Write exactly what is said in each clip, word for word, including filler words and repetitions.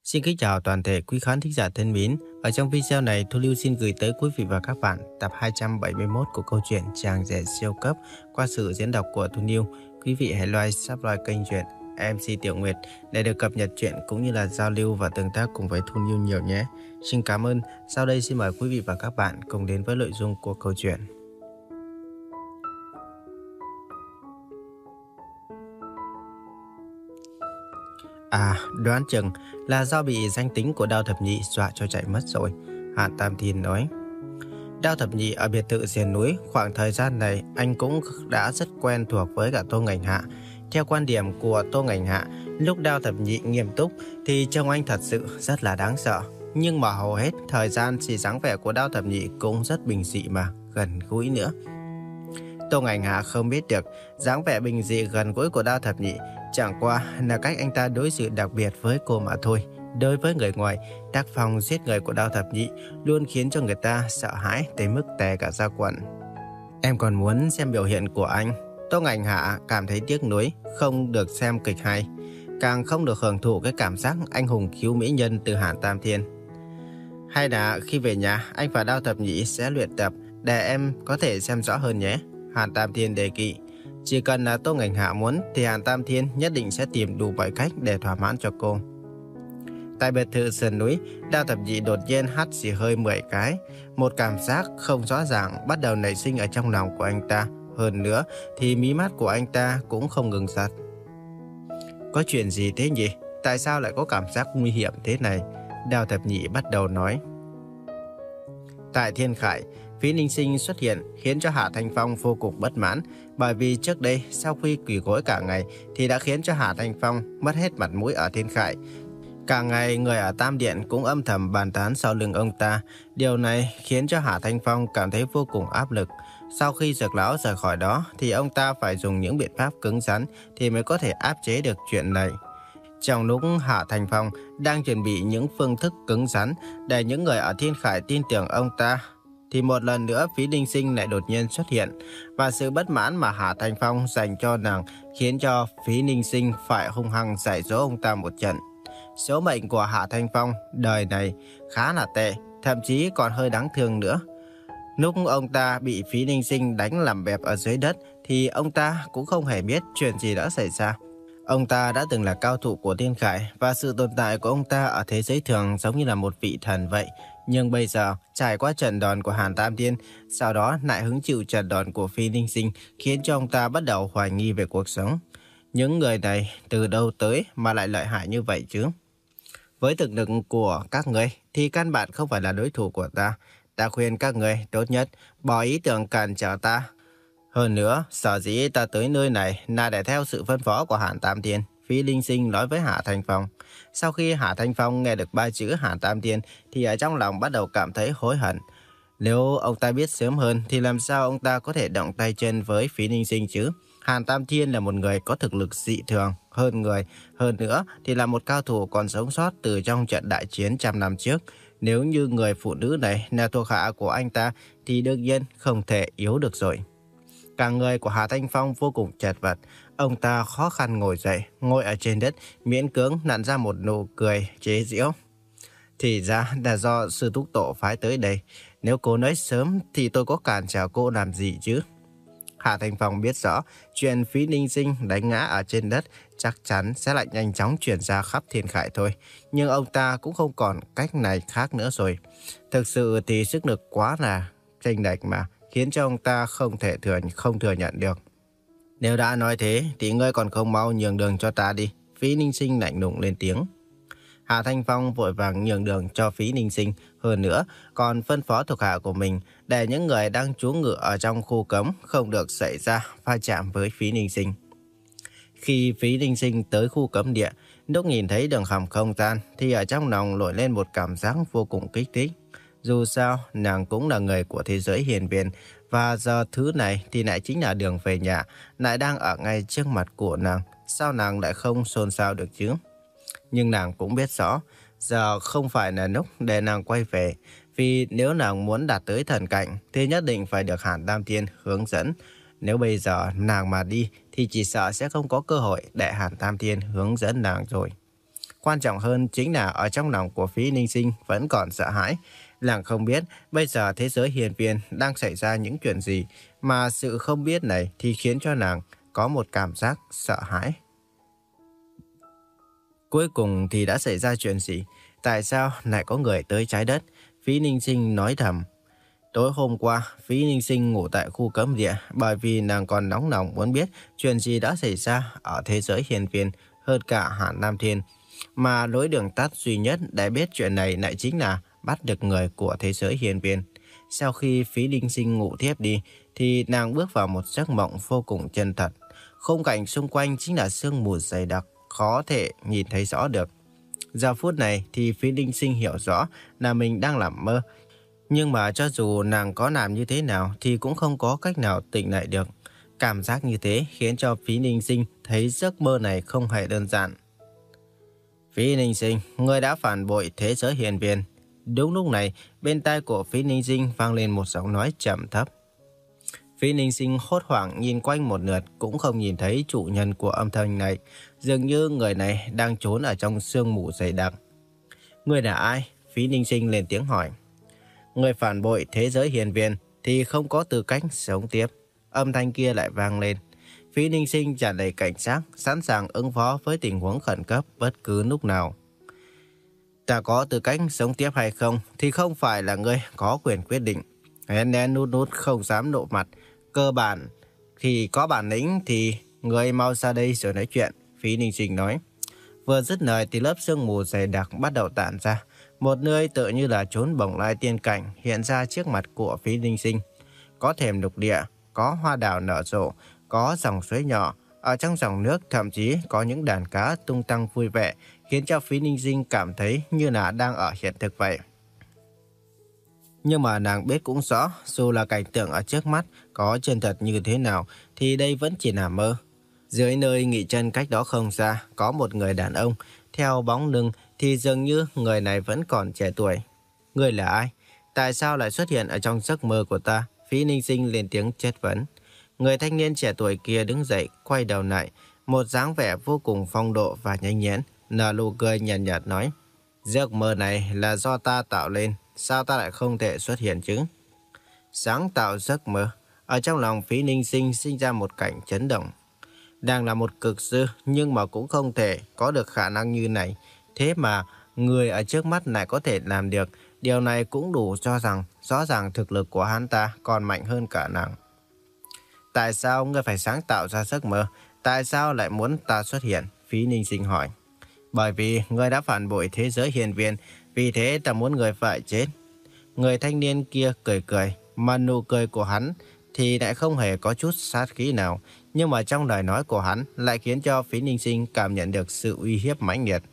Xin kính chào toàn thể quý khán thính giả thân mến. Ở trong video này, Thu Lưu xin gửi tới quý vị và các bạn tập hai trăm bảy mươi mốt của câu chuyện Chàng rể siêu cấp qua sự diễn đọc của Thu Lưu. Quý vị hãy like, subscribe kênh truyện em xê Tiểu Nguyệt để được cập nhật truyện cũng như là giao lưu và tương tác cùng với Thu Lưu nhiều nhé. Xin cảm ơn. Sau đây xin mời quý vị và các bạn cùng đến với nội dung của câu chuyện. À, đoán chừng là do bị danh tính của Đao Thập Nhị dọa cho chạy mất rồi, Hàn Tam Thiên nói. Đao Thập Nhị ở biệt thự sườn núi, khoảng thời gian này anh cũng đã rất quen thuộc với cả Tô Ngành Hạ. Theo quan điểm của Tô Ngành Hạ, lúc Đao Thập Nhị nghiêm túc thì trông anh thật sự rất là đáng sợ. Nhưng mà hầu hết thời gian thì dáng vẻ của Đao Thập Nhị cũng rất bình dị mà gần gũi nữa. Tô Ngành Hạ không biết được dáng vẻ bình dị gần gũi của Đao Thập Nhị chẳng qua là cách anh ta đối xử đặc biệt với cô mà thôi. Đối với người ngoài, tác phong giết người của Đao Thập Nhị luôn khiến cho người ta sợ hãi tới mức tè cả da quần. Em còn muốn xem biểu hiện của anh. Tô Ngành Hạ cảm thấy tiếc nuối không được xem kịch hay, càng không được hưởng thụ cái cảm giác anh hùng cứu mỹ nhân từ Hàn Tam Thiên. Hay là khi về nhà anh và Đao Thập Nhị sẽ luyện tập để em có thể xem rõ hơn nhé, Hàn Tam Thiên đề nghị. Chỉ cần là Tô Ngành Hạ muốn thì Hàn Tam Thiên nhất định sẽ tìm đủ mọi cách để thỏa mãn cho cô. Tại biệt thự sườn núi, Đao Thập Nhị đột nhiên hắt xì hơi mười cái. Một cảm giác không rõ ràng bắt đầu nảy sinh ở trong lòng của anh ta. Hơn nữa thì mí mắt của anh ta cũng không ngừng giật. Có chuyện gì thế nhỉ? Tại sao lại có cảm giác nguy hiểm thế này? Đao Thập Nhị bắt đầu nói. Tại Thiên Khải, Phí Ninh Sinh xuất hiện khiến cho Hạ Thanh Phong vô cùng bất mãn, bởi vì trước đây sau khi quỳ gối cả ngày thì đã khiến cho Hạ Thanh Phong mất hết mặt mũi ở Thiên Khải. Cả ngày người ở Tam Điện cũng âm thầm bàn tán sau lưng ông ta. Điều này khiến cho Hạ Thanh Phong cảm thấy vô cùng áp lực. Sau khi Dược Lão rời khỏi đó thì ông ta phải dùng những biện pháp cứng rắn thì mới có thể áp chế được chuyện này. Trong lúc Hạ Thanh Phong đang chuẩn bị những phương thức cứng rắn để những người ở Thiên Khải tin tưởng ông ta, thì một lần nữa Phí Ninh Sinh lại đột nhiên xuất hiện. Và sự bất mãn mà Hạ Thanh Phong dành cho nàng khiến cho Phí Ninh Sinh phải hung hăng dạy dỗ ông ta một trận. Số mệnh của Hạ Thanh Phong đời này khá là tệ, thậm chí còn hơi đáng thương nữa. Lúc ông ta bị Phí Ninh Sinh đánh làm bẹp ở dưới đất thì ông ta cũng không hề biết chuyện gì đã xảy ra. Ông ta đã từng là cao thủ của Thiên Khải và sự tồn tại của ông ta ở thế giới thường giống như là một vị thần vậy. Nhưng bây giờ, trải qua trận đòn của Hàn Tam Thiên, sau đó lại hứng chịu trận đòn của Phí Ninh Sinh khiến cho ông ta bắt đầu hoài nghi về cuộc sống. Những người này từ đâu tới mà lại lợi hại như vậy chứ? Với thực lực của các người thì căn bản không phải là đối thủ của ta. Ta khuyên các người tốt nhất bỏ ý tưởng cản trở ta. Hơn nữa, sở dĩ ta tới nơi này là để theo sự phân phó của Hàn Tam Thiên, Phí Ninh Sinh nói với Hạ Thanh Phong. Sau khi Hạ Thanh Phong nghe được ba chữ Hàn Tam Thiên thì ở trong lòng bắt đầu cảm thấy hối hận. Nếu ông ta biết sớm hơn thì làm sao ông ta có thể động tay chân với Phí Ninh Sinh chứ? Hàn Tam Thiên là một người có thực lực dị thường hơn người, hơn nữa thì là một cao thủ còn sống sót từ trong trận đại chiến trăm năm trước. Nếu như người phụ nữ này là thuộc hạ của anh ta thì đương nhiên không thể yếu được rồi. Cả người của Hạ Thanh Phong vô cùng chật vật. Ông ta khó khăn ngồi dậy, ngồi ở trên đất, miễn cưỡng nặn ra một nụ cười chế giễu. Thì ra là do sư thúc tổ phái tới đây. Nếu cô nói sớm thì tôi có cản trở cô làm gì chứ? Hạ Thanh Phong biết rõ chuyện Phí Ninh Sinh đánh ngã ở trên đất chắc chắn sẽ lại nhanh chóng truyền ra khắp Thiên Khải thôi. Nhưng ông ta cũng không còn cách này khác nữa rồi. Thực sự thì sức lực quá là chênh lệch mà, khiến cho ông ta không thể thừa không thừa nhận được. Nếu đã nói thế thì ngươi còn không mau nhường đường cho ta đi, Phí Ninh Sinh lạnh lùng lên tiếng. Hạ Thanh Phong vội vàng nhường đường cho Phí Ninh Sinh, hơn nữa còn phân phó thuộc hạ của mình để những người đang trú ngụ ở trong khu cấm không được xảy ra va chạm với Phí Ninh Sinh. Khi Phí Ninh Sinh tới khu cấm địa, lúc nhìn thấy đường hầm không gian thì ở trong lòng nổi lên một cảm giác vô cùng kích thích. Dù sao, nàng cũng là người của thế giới hiền viên, và giờ thứ này thì lại chính là đường về nhà, lại đang ở ngay trước mặt của nàng. Sao nàng lại không xôn xao được chứ? Nhưng nàng cũng biết rõ, giờ không phải là lúc để nàng quay về, vì nếu nàng muốn đạt tới thần cảnh thì nhất định phải được Hàn Tam Thiên hướng dẫn. Nếu bây giờ nàng mà đi thì chỉ sợ sẽ không có cơ hội để Hàn Tam Thiên hướng dẫn nàng rồi. Quan trọng hơn chính là ở trong lòng của Phí Ninh Sinh vẫn còn sợ hãi. Nàng không biết bây giờ thế giới hiền viên đang xảy ra những chuyện gì, mà sự không biết này thì khiến cho nàng có một cảm giác sợ hãi. Cuối cùng thì đã xảy ra chuyện gì? Tại sao lại có người tới trái đất? Phí Ninh Sinh nói thầm. Tối hôm qua, Phí Ninh Sinh ngủ tại khu cấm địa bởi vì nàng còn nóng lòng muốn biết chuyện gì đã xảy ra ở thế giới hiền viên hơn cả Hàn Nam Thiên. Mà lối đường tắt duy nhất để biết chuyện này lại chính là bắt được người của thế giới hiền viên. Sau khi Phí Ninh Sinh ngủ thiếp đi, thì nàng bước vào một giấc mộng vô cùng chân thật. Khung cảnh xung quanh chính là sương mù dày đặc, khó thể nhìn thấy rõ được. Giờ phút này thì Phí Ninh Sinh hiểu rõ là mình đang làm mơ. Nhưng mà cho dù nàng có làm như thế nào thì cũng không có cách nào tỉnh lại được. Cảm giác như thế khiến cho Phí Ninh Sinh thấy giấc mơ này không hề đơn giản. Phí Ninh Sinh, ngươi đã phản bội thế giới hiền viên. Đúng lúc này, bên tai của Phí Ninh Sinh vang lên một giọng nói trầm thấp. Phí Ninh Sinh hốt hoảng nhìn quanh một lượt cũng không nhìn thấy chủ nhân của âm thanh này. Dường như người này đang trốn ở trong sương mù dày đặc. Ngươi là ai? Phí Ninh Sinh lên tiếng hỏi. Người phản bội thế giới hiền viên thì không có tư cách sống tiếp. Âm thanh kia lại vang lên. Phí Ninh Sinh tràn đầy cảnh giác, sẵn sàng ứng phó với tình huống khẩn cấp bất cứ lúc nào. Ta có tư cách sống tiếp hay không thì không phải là ngươi có quyền quyết định. Hén nén nút nút không dám lộ mặt. Cơ bản thì có bản lĩnh thì ngươi mau ra đây rồi nói chuyện, Phí Ninh Sinh nói. Vừa dứt lời thì lớp sương mù dày đặc bắt đầu tản ra. Một nơi tựa như là chốn bồng lai tiên cảnh hiện ra trước mặt của Phí Ninh Sinh. Có thềm lục địa, có hoa đào nở rộ, có dòng suối nhỏ. Ở trong dòng nước thậm chí có những đàn cá tung tăng vui vẻ, khiến cho Phí Ninh Sinh cảm thấy như là đang ở hiện thực vậy. Nhưng mà nàng biết cũng rõ, dù là cảnh tượng ở trước mắt có chân thật như thế nào, thì đây vẫn chỉ là mơ. Dưới nơi nghỉ chân cách đó không xa, có một người đàn ông. Theo bóng lưng thì dường như người này vẫn còn trẻ tuổi. Người là ai? Tại sao lại xuất hiện ở trong giấc mơ của ta? Phí Ninh Sinh lên tiếng chất vấn. Người thanh niên trẻ tuổi kia đứng dậy, quay đầu lại. Một dáng vẻ vô cùng phong độ và nhanh nhẹn, nở nụ cười nhàn nhạt, nhạt nói. Giấc mơ này là do ta tạo lên. Sao ta lại không thể xuất hiện chứ? Sáng tạo giấc mơ. Ở trong lòng Phí Ninh Sinh sinh ra một cảnh chấn động. Đang là một cực sư nhưng mà cũng không thể có được khả năng như này. Thế mà người ở trước mắt lại có thể làm được. Điều này cũng đủ cho rằng rõ ràng thực lực của hắn ta còn mạnh hơn cả nàng. Tại sao ngươi phải sáng tạo ra giấc mơ? Tại sao lại muốn ta xuất hiện? Phí Ninh Sinh hỏi. Bởi vì ngươi đã phản bội thế giới hiền viên, vì thế ta muốn ngươi phải chết. Người thanh niên kia cười cười, mà nụ cười của hắn thì lại không hề có chút sát khí nào. Nhưng mà trong lời nói của hắn lại khiến cho Phí Ninh Sinh cảm nhận được sự uy hiếp mãnh liệt.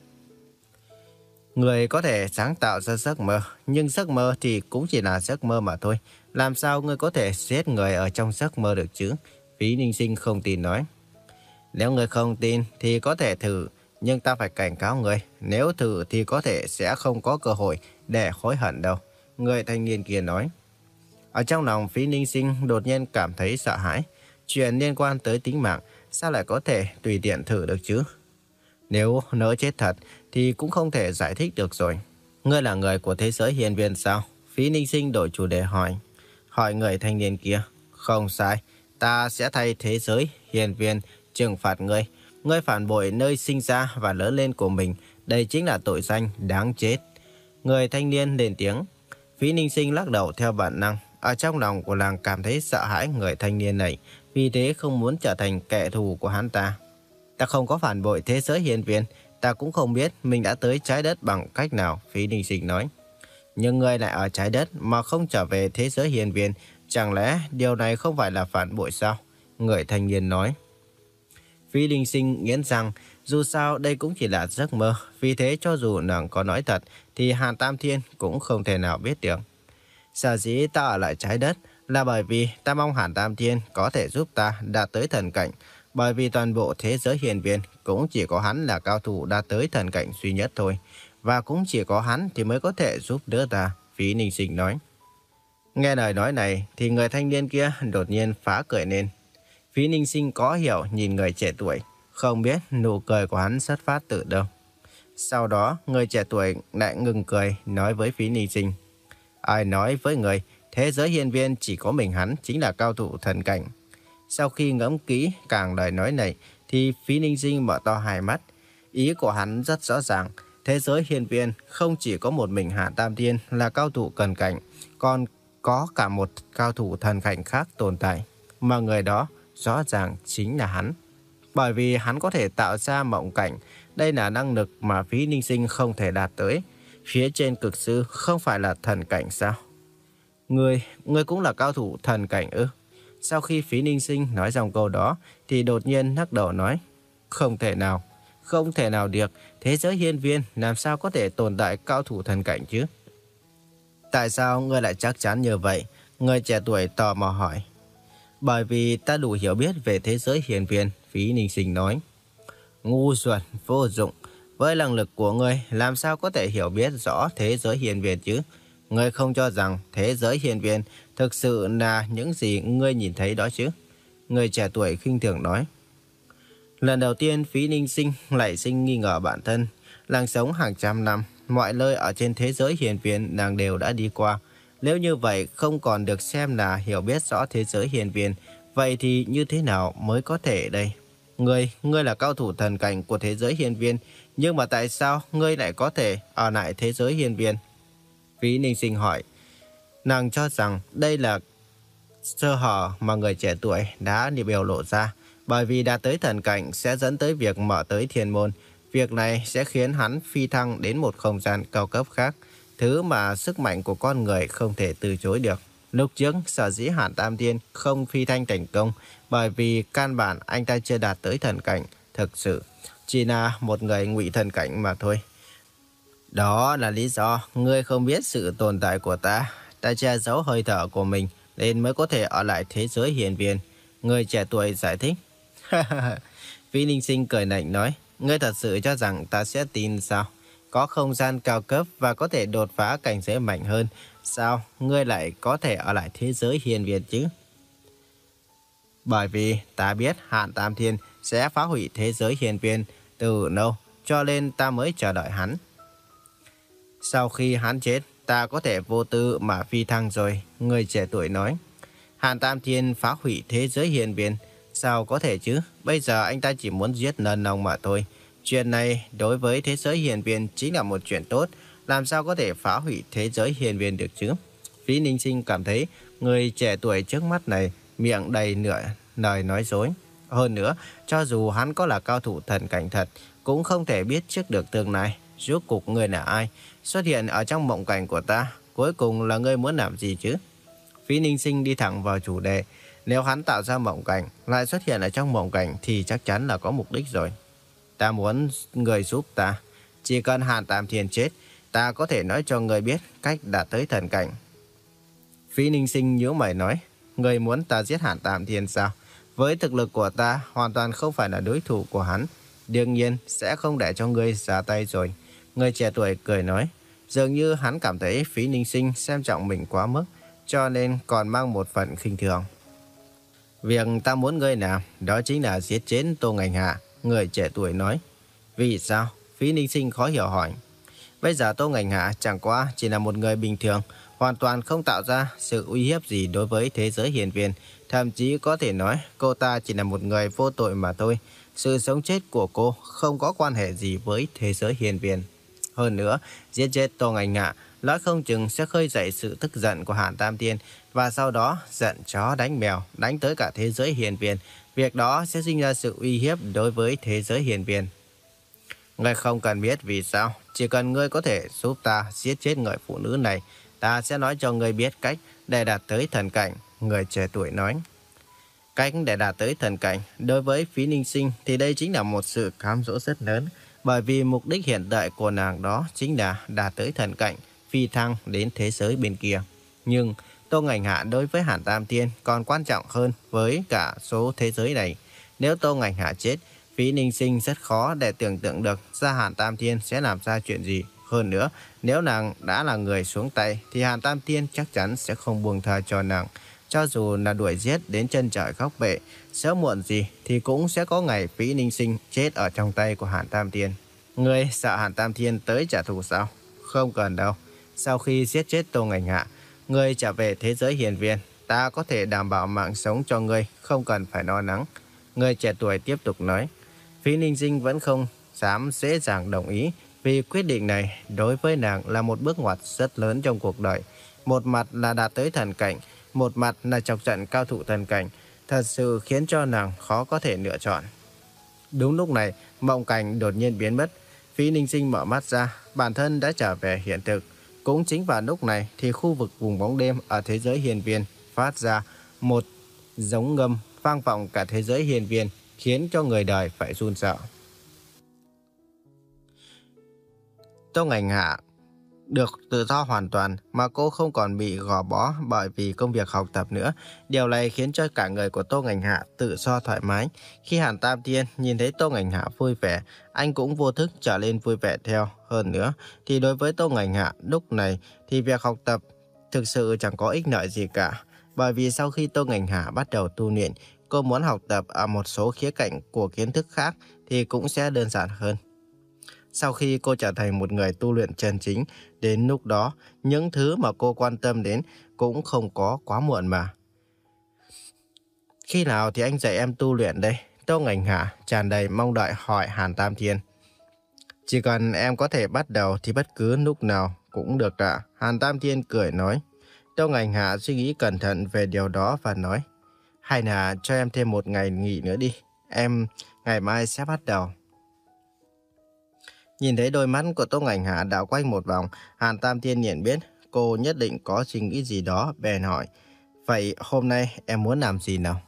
Người có thể sáng tạo ra giấc mơ, nhưng giấc mơ thì cũng chỉ là giấc mơ mà thôi. Làm sao ngươi có thể giết người ở trong giấc mơ được chứ? Phí Ninh Sinh không tin nói. Nếu ngươi không tin thì có thể thử, nhưng ta phải cảnh cáo ngươi. Nếu thử thì có thể sẽ không có cơ hội để hối hận đâu. Người thanh niên kia nói. Ở trong lòng Phí Ninh Sinh đột nhiên cảm thấy sợ hãi. Chuyện liên quan tới tính mạng sao lại có thể tùy tiện thử được chứ? Nếu nỡ chết thật thì cũng không thể giải thích được rồi. Ngươi là người của thế giới hiền viên sao? Phí Ninh Sinh đổi chủ đề hỏi. Hỏi người thanh niên kia. Không sai, ta sẽ thay thế giới hiền viên trừng phạt ngươi. Ngươi phản bội nơi sinh ra và lớn lên của mình. Đây chính là tội danh đáng chết. Người thanh niên lên tiếng. Phí Ninh Sinh lắc đầu theo bản năng. Ở trong lòng của nàng cảm thấy sợ hãi người thanh niên này, vì thế không muốn trở thành kẻ thù của hắn ta. Ta không có phản bội thế giới hiền viên, ta cũng không biết mình đã tới trái đất bằng cách nào, Phí Ninh Sinh nói. Nhưng ngươi lại ở trái đất mà không trở về thế giới hiền viên, chẳng lẽ điều này không phải là phản bội sao? Người thanh niên nói. Phí Ninh Sinh nghiến rằng dù sao đây cũng chỉ là giấc mơ, vì thế cho dù nàng có nói thật thì Hàn Tam Thiên cũng không thể nào biết được. Sở dĩ ta ở lại trái đất là bởi vì ta mong Hàn Tam Thiên có thể giúp ta đạt tới thần cảnh, bởi vì toàn bộ thế giới hiền viên cũng chỉ có hắn là cao thủ đạt tới thần cảnh duy nhất thôi, và cũng chỉ có hắn thì mới có thể giúp đỡ ta, Phí Ninh Sinh nói. Nghe lời nói này thì người thanh niên kia đột nhiên phá cười lên. Phí Ninh Sinh có hiểu nhìn người trẻ tuổi, không biết nụ cười của hắn xuất phát từ đâu. Sau đó, người trẻ tuổi lại ngừng cười, nói với Phí Ninh Sinh. Ai nói với người, thế giới hiên viên chỉ có mình hắn chính là cao thủ thần cảnh. Sau khi ngẫm kỹ càng lời nói này, thì Phí Ninh Sinh mở to hai mắt. Ý của hắn rất rõ ràng, thế giới hiên viên không chỉ có một mình Hạ Tam Thiên là cao thủ thần cảnh, còn có cả một cao thủ thần cảnh khác tồn tại, mà người đó rõ ràng chính là hắn. Bởi vì hắn có thể tạo ra mộng cảnh, đây là năng lực mà Phí Ninh Sinh không thể đạt tới. Phía trên cực sư không phải là thần cảnh sao? Ngươi, ngươi cũng là cao thủ thần cảnh ư? Sau khi Phí Ninh Sinh nói xong câu đó, thì đột nhiên lắc đầu nói, không thể nào, không thể nào được, thế giới hiên viên làm sao có thể tồn tại cao thủ thần cảnh chứ? Tại sao ngươi lại chắc chắn như vậy? Người trẻ tuổi tò mò hỏi. Bởi vì ta đủ hiểu biết về thế giới hiên viên, Phí Ninh Sinh nói. Ngu xuẩn, vô dụng, với năng lực của ngươi làm sao có thể hiểu biết rõ thế giới hiên viên chứ? Ngươi không cho rằng thế giới hiên viên thực sự là những gì ngươi nhìn thấy đó chứ? Người trẻ tuổi khinh thường nói. Lần đầu tiên Phí Ninh Sinh lại sinh nghi ngờ bản thân. Nàng sống hàng trăm năm, mọi nơi ở trên thế giới hiên viên nàng đều đã đi qua. Nếu như vậy không còn được xem là hiểu biết rõ thế giới hiên viên, vậy thì như thế nào mới có thể đây? Ngươi, ngươi là cao thủ thần cảnh của thế giới hiên viên, nhưng mà tại sao ngươi lại có thể ở lại thế giới hiên viên? Phí Ninh Sinh hỏi. Nàng cho rằng đây là sơ hở mà người trẻ tuổi đã biểu lộ ra, bởi vì đạt tới thần cảnh sẽ dẫn tới việc mở tới thiên môn. Việc này sẽ khiến hắn phi thăng đến một không gian cao cấp khác, thứ mà sức mạnh của con người không thể từ chối được. Lúc trước, sở dĩ Hàn Tam Thiên không phi thăng thành công, bởi vì căn bản anh ta chưa đạt tới thần cảnh, thực sự chỉ là một người ngụy thần cảnh mà thôi. Đó là lý do ngươi không biết sự tồn tại của ta. Ta che giấu hơi thở của mình nên mới có thể ở lại thế giới hiên viên. Người trẻ tuổi giải thích. Phí Ninh Sinh cười lạnh nói. Ngươi thật sự cho rằng ta sẽ tin sao? Có không gian cao cấp và có thể đột phá cảnh giới mạnh hơn, sao ngươi lại có thể ở lại thế giới hiên viên chứ? Bởi vì ta biết Hàn Tam Thiên sẽ phá hủy thế giới hiên viên từ lâu, cho nên ta mới chờ đợi hắn. Sau khi hắn chết, ta có thể vô tư mà phi thăng rồi, người trẻ tuổi nói. Hàn Tam Thiên phá hủy thế giới hiên viên, sao có thể chứ? Bây giờ anh ta chỉ muốn giết Nân Nông mà thôi. Chuyện này đối với thế giới hiên viên chính là một chuyện tốt, làm sao có thể phá hủy thế giới hiên viên được chứ? Phí Ninh Sinh cảm thấy người trẻ tuổi trước mắt này miệng đầy nửa lời nói dối. Hơn nữa, cho dù hắn có là cao thủ thần cảnh thật, cũng không thể biết trước được tương lai. Rốt cuộc ngươi là ai? Xuất hiện ở trong mộng cảnh của ta, cuối cùng là ngươi muốn làm gì chứ? Phí Ninh Sinh đi thẳng vào chủ đề. Nếu hắn tạo ra mộng cảnh, lại xuất hiện ở trong mộng cảnh thì chắc chắn là có mục đích rồi. Ta muốn người giúp ta. Chỉ cần Hàn Tam Thiên chết, ta có thể nói cho người biết cách đạt tới thần cảnh. Phí Ninh Sinh nhíu mày nói. Người muốn ta giết Hàn Tam Thiên sao? Với thực lực của ta, hoàn toàn không phải là đối thủ của hắn. Đương nhiên sẽ không để cho ngươi ra tay rồi. Người trẻ tuổi cười nói. Dường như hắn cảm thấy Phí Ninh Sinh xem trọng mình quá mức, cho nên còn mang một phần khinh thường. Việc ta muốn ngươi làm, đó chính là giết chết Tô Ngành Hạ, người trẻ tuổi nói. Vì sao? Phí Ninh Sinh khó hiểu hỏi. Bây giờ Tô Ngành Hạ chẳng qua chỉ là một người bình thường, hoàn toàn không tạo ra sự uy hiếp gì đối với thế giới hiên viên. Thậm chí có thể nói cô ta chỉ là một người vô tội mà thôi. Sự sống chết của cô không có quan hệ gì với thế giới hiên viên. Hơn nữa, giết chết Tô Ngành Hạ nói không chừng sẽ khơi dậy sự tức giận của Hàn Tam Thiên, và sau đó giận chó đánh mèo, đánh tới cả thế giới hiên viên. Việc đó sẽ sinh ra sự uy hiếp đối với thế giới hiên viên. Ngươi không cần biết vì sao, chỉ cần ngươi có thể giúp ta giết chết người phụ nữ này, ta sẽ nói cho ngươi biết cách để đạt tới thần cảnh, người trẻ tuổi nói. Cách để đạt tới thần cảnh, đối với Phí Ninh Sinh thì đây chính là một sự cám dỗ rất lớn, bởi vì mục đích hiện tại của nàng đó chính là đạt tới thần cảnh, phi thăng đến thế giới bên kia. Nhưng Tô Ngành Hạ đối với Hàn Tam Thiên còn quan trọng hơn với cả số thế giới này. Nếu Tô Ngành Hạ chết, Phí Ninh Sinh rất khó để tưởng tượng được ra Hàn Tam Thiên sẽ làm ra chuyện gì. Hơn nữa, nếu nàng đã là người xuống tay thì Hàn Tam Thiên chắc chắn sẽ không buông tha cho nàng. Cho dù là đuổi giết đến chân trời góc bể, sớm muộn gì thì cũng sẽ có ngày Phí Ninh Sinh chết ở trong tay của Hàn Tam Thiên. Ngươi sợ Hàn Tam Thiên tới trả thù sao? Không cần đâu. Sau khi giết chết Tô Ngành Hạ, ngươi trở về thế giới hiền viên, ta có thể đảm bảo mạng sống cho ngươi, không cần phải lo lắng. Người trẻ tuổi tiếp tục nói. Phí Ninh Dinh vẫn không dám dễ dàng đồng ý, vì quyết định này đối với nàng là một bước ngoặt rất lớn trong cuộc đời. Một mặt là đạt tới thần cảnh, một mặt là chọc giận cao thủ thần cảnh, thật sự khiến cho nàng khó có thể lựa chọn. Đúng lúc này, mộng cảnh đột nhiên biến mất. Phí Ninh Sinh mở mắt ra, bản thân đã trở về hiện thực. Cũng chính vào lúc này thì khu vực vùng bóng đêm ở thế giới hiền viên phát ra một giống ngâm vang vọng cả thế giới hiền viên, khiến cho người đời phải run sợ. Tô Ngành Hạ được tự do hoàn toàn mà cô không còn bị gò bó bởi vì công việc học tập nữa. Điều này khiến cho cả người của Tô Ngành Hạ tự do thoải mái. Khi Hàn Tam Thiên nhìn thấy Tô Ngành Hạ vui vẻ, anh cũng vô thức trở lên vui vẻ theo. Hơn nữa thì đối với Tô Ngành Hạ lúc này thì việc học tập thực sự chẳng có ích lợi gì cả. Bởi vì sau khi Tô Ngành Hạ bắt đầu tu luyện, cô muốn học tập ở một số khía cạnh của kiến thức khác thì cũng sẽ đơn giản hơn. Sau khi cô trở thành một người tu luyện chân chính, đến lúc đó, những thứ mà cô quan tâm đến cũng không có quá muộn mà. Khi nào thì anh dạy em tu luyện đây? Tô Ngành Hạ tràn đầy mong đợi hỏi Hàn Tam Thiên. Chỉ cần em có thể bắt đầu thì bất cứ lúc nào cũng được ạ. Hàn Tam Thiên cười nói. Tô Ngành Hạ suy nghĩ cẩn thận về điều đó và nói. Hay là cho em thêm một ngày nghỉ nữa đi. Em ngày mai sẽ bắt đầu. Nhìn thấy đôi mắt của Tô Ngành Hạ đảo quanh một vòng, Hàn Tam Thiên nhận biết cô nhất định có suy nghĩ gì đó, bèn hỏi. Vậy hôm nay em muốn làm gì nào?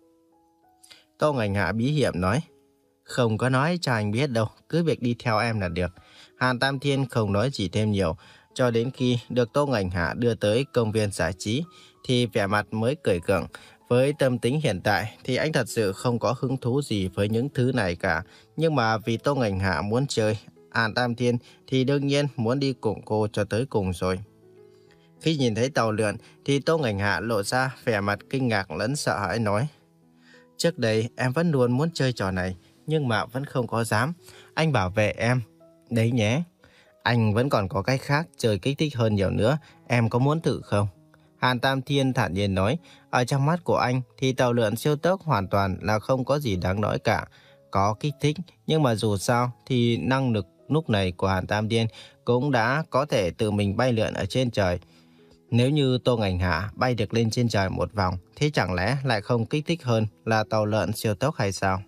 Tô Ngành Hạ bí hiểm nói. Không có nói cho anh biết đâu, cứ việc đi theo em là được. Hàn Tam Thiên không nói gì thêm nhiều, cho đến khi được Tô Ngành Hạ đưa tới công viên giải trí, thì vẻ mặt mới cười gượng. Với tâm tính hiện tại thì anh thật sự không có hứng thú gì với những thứ này cả. Nhưng mà vì Tô Ngành Hạ muốn chơi, Hàn Tam Thiên thì đương nhiên muốn đi cùng cô cho tới cùng rồi. Khi nhìn thấy tàu lượn thì Tô Ngành Hạ lộ ra vẻ mặt kinh ngạc lẫn sợ hãi nói. Trước đây em vẫn luôn muốn chơi trò này, nhưng mà vẫn không có dám. Anh bảo vệ em. Đấy nhé. Anh vẫn còn có cách khác chơi kích thích hơn nhiều nữa. Em có muốn thử không? Hàn Tam Thiên thản nhiên nói. Ở trong mắt của anh thì tàu lượn siêu tốc hoàn toàn là không có gì đáng nói cả. Có kích thích, nhưng mà dù sao thì năng lực lúc này của Hàn Tam Thiên cũng đã có thể tự mình bay lượn ở trên trời. Nếu như Tô Ngành Hạ bay được lên trên trời một vòng, thế chẳng lẽ lại không kích thích hơn là tàu lượn siêu tốc hay sao?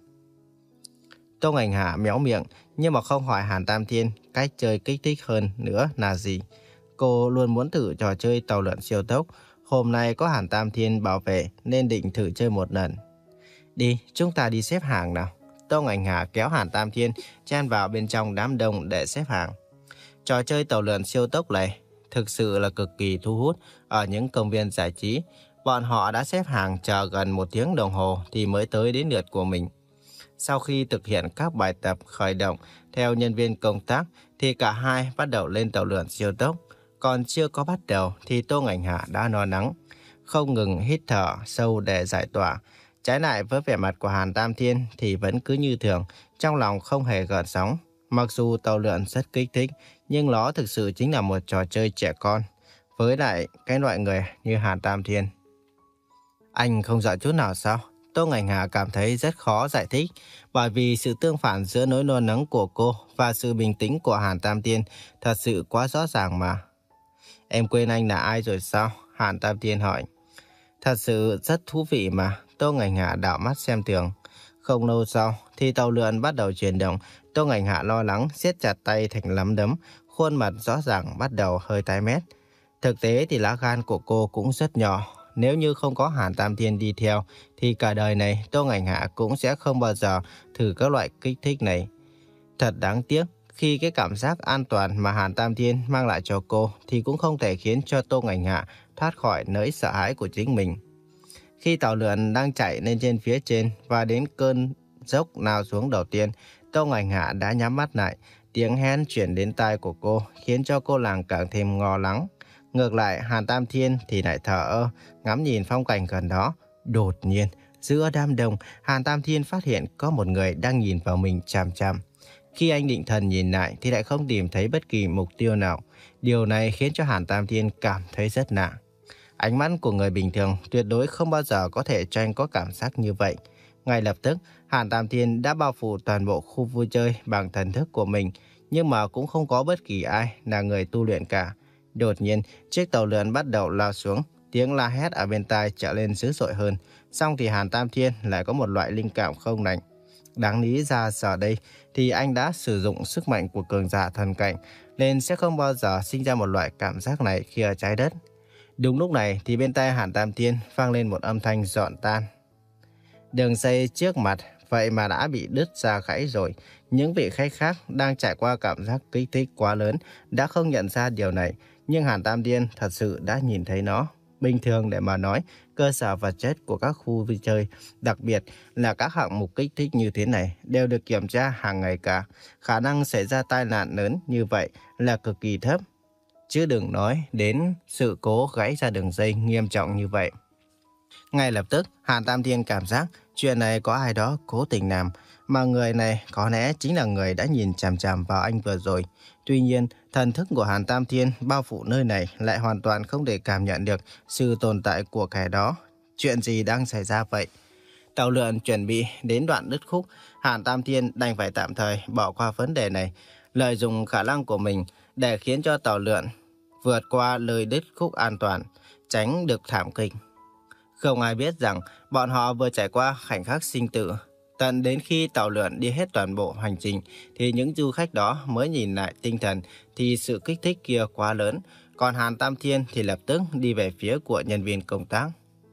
Tô Ngành Hạ méo miệng, nhưng mà không hỏi Hàn Tam Thiên cách chơi kích thích hơn nữa là gì. Cô luôn muốn thử trò chơi tàu lượn siêu tốc. Hôm nay có Hàn Tam Thiên bảo vệ nên định thử chơi một lần. Đi, chúng ta đi xếp hàng nào. Tô Ngành Hạ kéo Hàn Tam Thiên chen vào bên trong đám đông để xếp hàng. Trò chơi tàu lượn siêu tốc này thực sự là cực kỳ thu hút ở những công viên giải trí. Bọn họ đã xếp hàng chờ gần một tiếng đồng hồ thì mới tới đến lượt của mình. Sau khi thực hiện các bài tập khởi động theo nhân viên công tác thì cả hai bắt đầu lên tàu lượn siêu tốc. Còn chưa có bắt đầu thì Tô Ngành Hạ đã no nắng, không ngừng hít thở sâu để giải tỏa. Trái lại với vẻ mặt của Hàn Tam Thiên thì vẫn cứ như thường, trong lòng không hề gợn sóng. Mặc dù tàu lượn rất kích thích, nhưng nó thực sự chính là một trò chơi trẻ con. Với lại cái loại người như Hàn Tam Thiên. Anh không sợ chút nào sao? Tô Ngành Hạ cảm thấy rất khó giải thích, bởi vì sự tương phản giữa nỗi lo lắng của cô và sự bình tĩnh của Hàn Tam Thiên thật sự quá rõ ràng mà. Em quên anh là ai rồi sao? Hàn Tam Thiên hỏi. Thật sự rất thú vị mà. Tô Ngành Hạ đảo mắt xem thường. Không lâu sau thì tàu lượn bắt đầu chuyển động. Tô Ngành Hạ lo lắng siết chặt tay thành nắm đấm, khuôn mặt rõ ràng bắt đầu hơi tái mét. Thực tế thì lá gan của cô cũng rất nhỏ. Nếu như không có Hàn Tam Thiên đi theo thì cả đời này Tô Ngành Hạ cũng sẽ không bao giờ thử các loại kích thích này. Thật đáng tiếc, khi cái cảm giác an toàn mà Hàn Tam Thiên mang lại cho cô thì cũng không thể khiến cho Tô Ngành Hạ thoát khỏi nỗi sợ hãi của chính mình. Khi tàu lượn đang chạy lên trên phía trên và đến cơn dốc nào xuống đầu tiên, Tô Ngành Hạ đã nhắm mắt lại. Tiếng hét chuyển đến tai của cô khiến cho cô nàng càng thêm lo lắng. Ngược lại, Hàn Tam Thiên thì lại thở ơ, ngắm nhìn phong cảnh gần đó. Đột nhiên, giữa đám đông, Hàn Tam Thiên phát hiện có một người đang nhìn vào mình chằm chằm. Khi anh định thần nhìn lại thì lại không tìm thấy bất kỳ mục tiêu nào. Điều này khiến cho Hàn Tam Thiên cảm thấy rất nặng. Ánh mắt của người bình thường tuyệt đối không bao giờ có thể cho anh có cảm giác như vậy. Ngay lập tức, Hàn Tam Thiên đã bao phủ toàn bộ khu vui chơi bằng thần thức của mình, nhưng mà cũng không có bất kỳ ai là người tu luyện cả. Đột nhiên, chiếc tàu lượn bắt đầu lao xuống, tiếng la hét ở bên tai trở lên dữ dội hơn. Xong thì Hàn Tam Thiên lại có một loại linh cảm không lành. Đáng lý ra giờ đây thì anh đã sử dụng sức mạnh của cường giả thần cảnh, nên sẽ không bao giờ sinh ra một loại cảm giác này khi ở trái đất. Đúng lúc này thì bên tai Hàn Tam Thiên vang lên một âm thanh giòn tan. Đường dây trước mặt vậy mà đã bị đứt ra gãy rồi. Những vị khách khác đang trải qua cảm giác kích thích quá lớn đã không nhận ra điều này, nhưng Hàn Tam Thiên thật sự đã nhìn thấy nó. Bình thường để mà nói, cơ sở vật chất của các khu vui chơi, đặc biệt là các hạng mục kích thích như thế này, đều được kiểm tra hàng ngày cả. Khả năng xảy ra tai nạn lớn như vậy là cực kỳ thấp, chứ đừng nói đến sự cố gãy ra đường dây nghiêm trọng như vậy. Ngay lập tức, Hàn Tam Thiên cảm giác chuyện này có ai đó cố tình làm, mà người này có lẽ chính là người đã nhìn chằm chằm vào anh vừa rồi. Tuy nhiên, thần thức của Hàn Tam Thiên bao phủ nơi này lại hoàn toàn không thể cảm nhận được sự tồn tại của kẻ đó. Chuyện gì đang xảy ra vậy? Tàu lượn chuẩn bị đến đoạn đứt khúc, Hàn Tam Thiên đành phải tạm thời bỏ qua vấn đề này, lợi dụng khả năng của mình để khiến cho tàu lượn vượt qua lời đứt khúc an toàn, tránh được thảm kịch. Không ai biết rằng bọn họ vừa trải qua khoảnh khắc sinh tử. Tận đến khi tàu lượn đi hết toàn bộ hành trình thì những du khách đó mới nhìn lại tinh thần thì sự kích thích kia quá lớn. Còn Hàn Tam Thiên thì lập tức đi về phía của nhân viên công tác.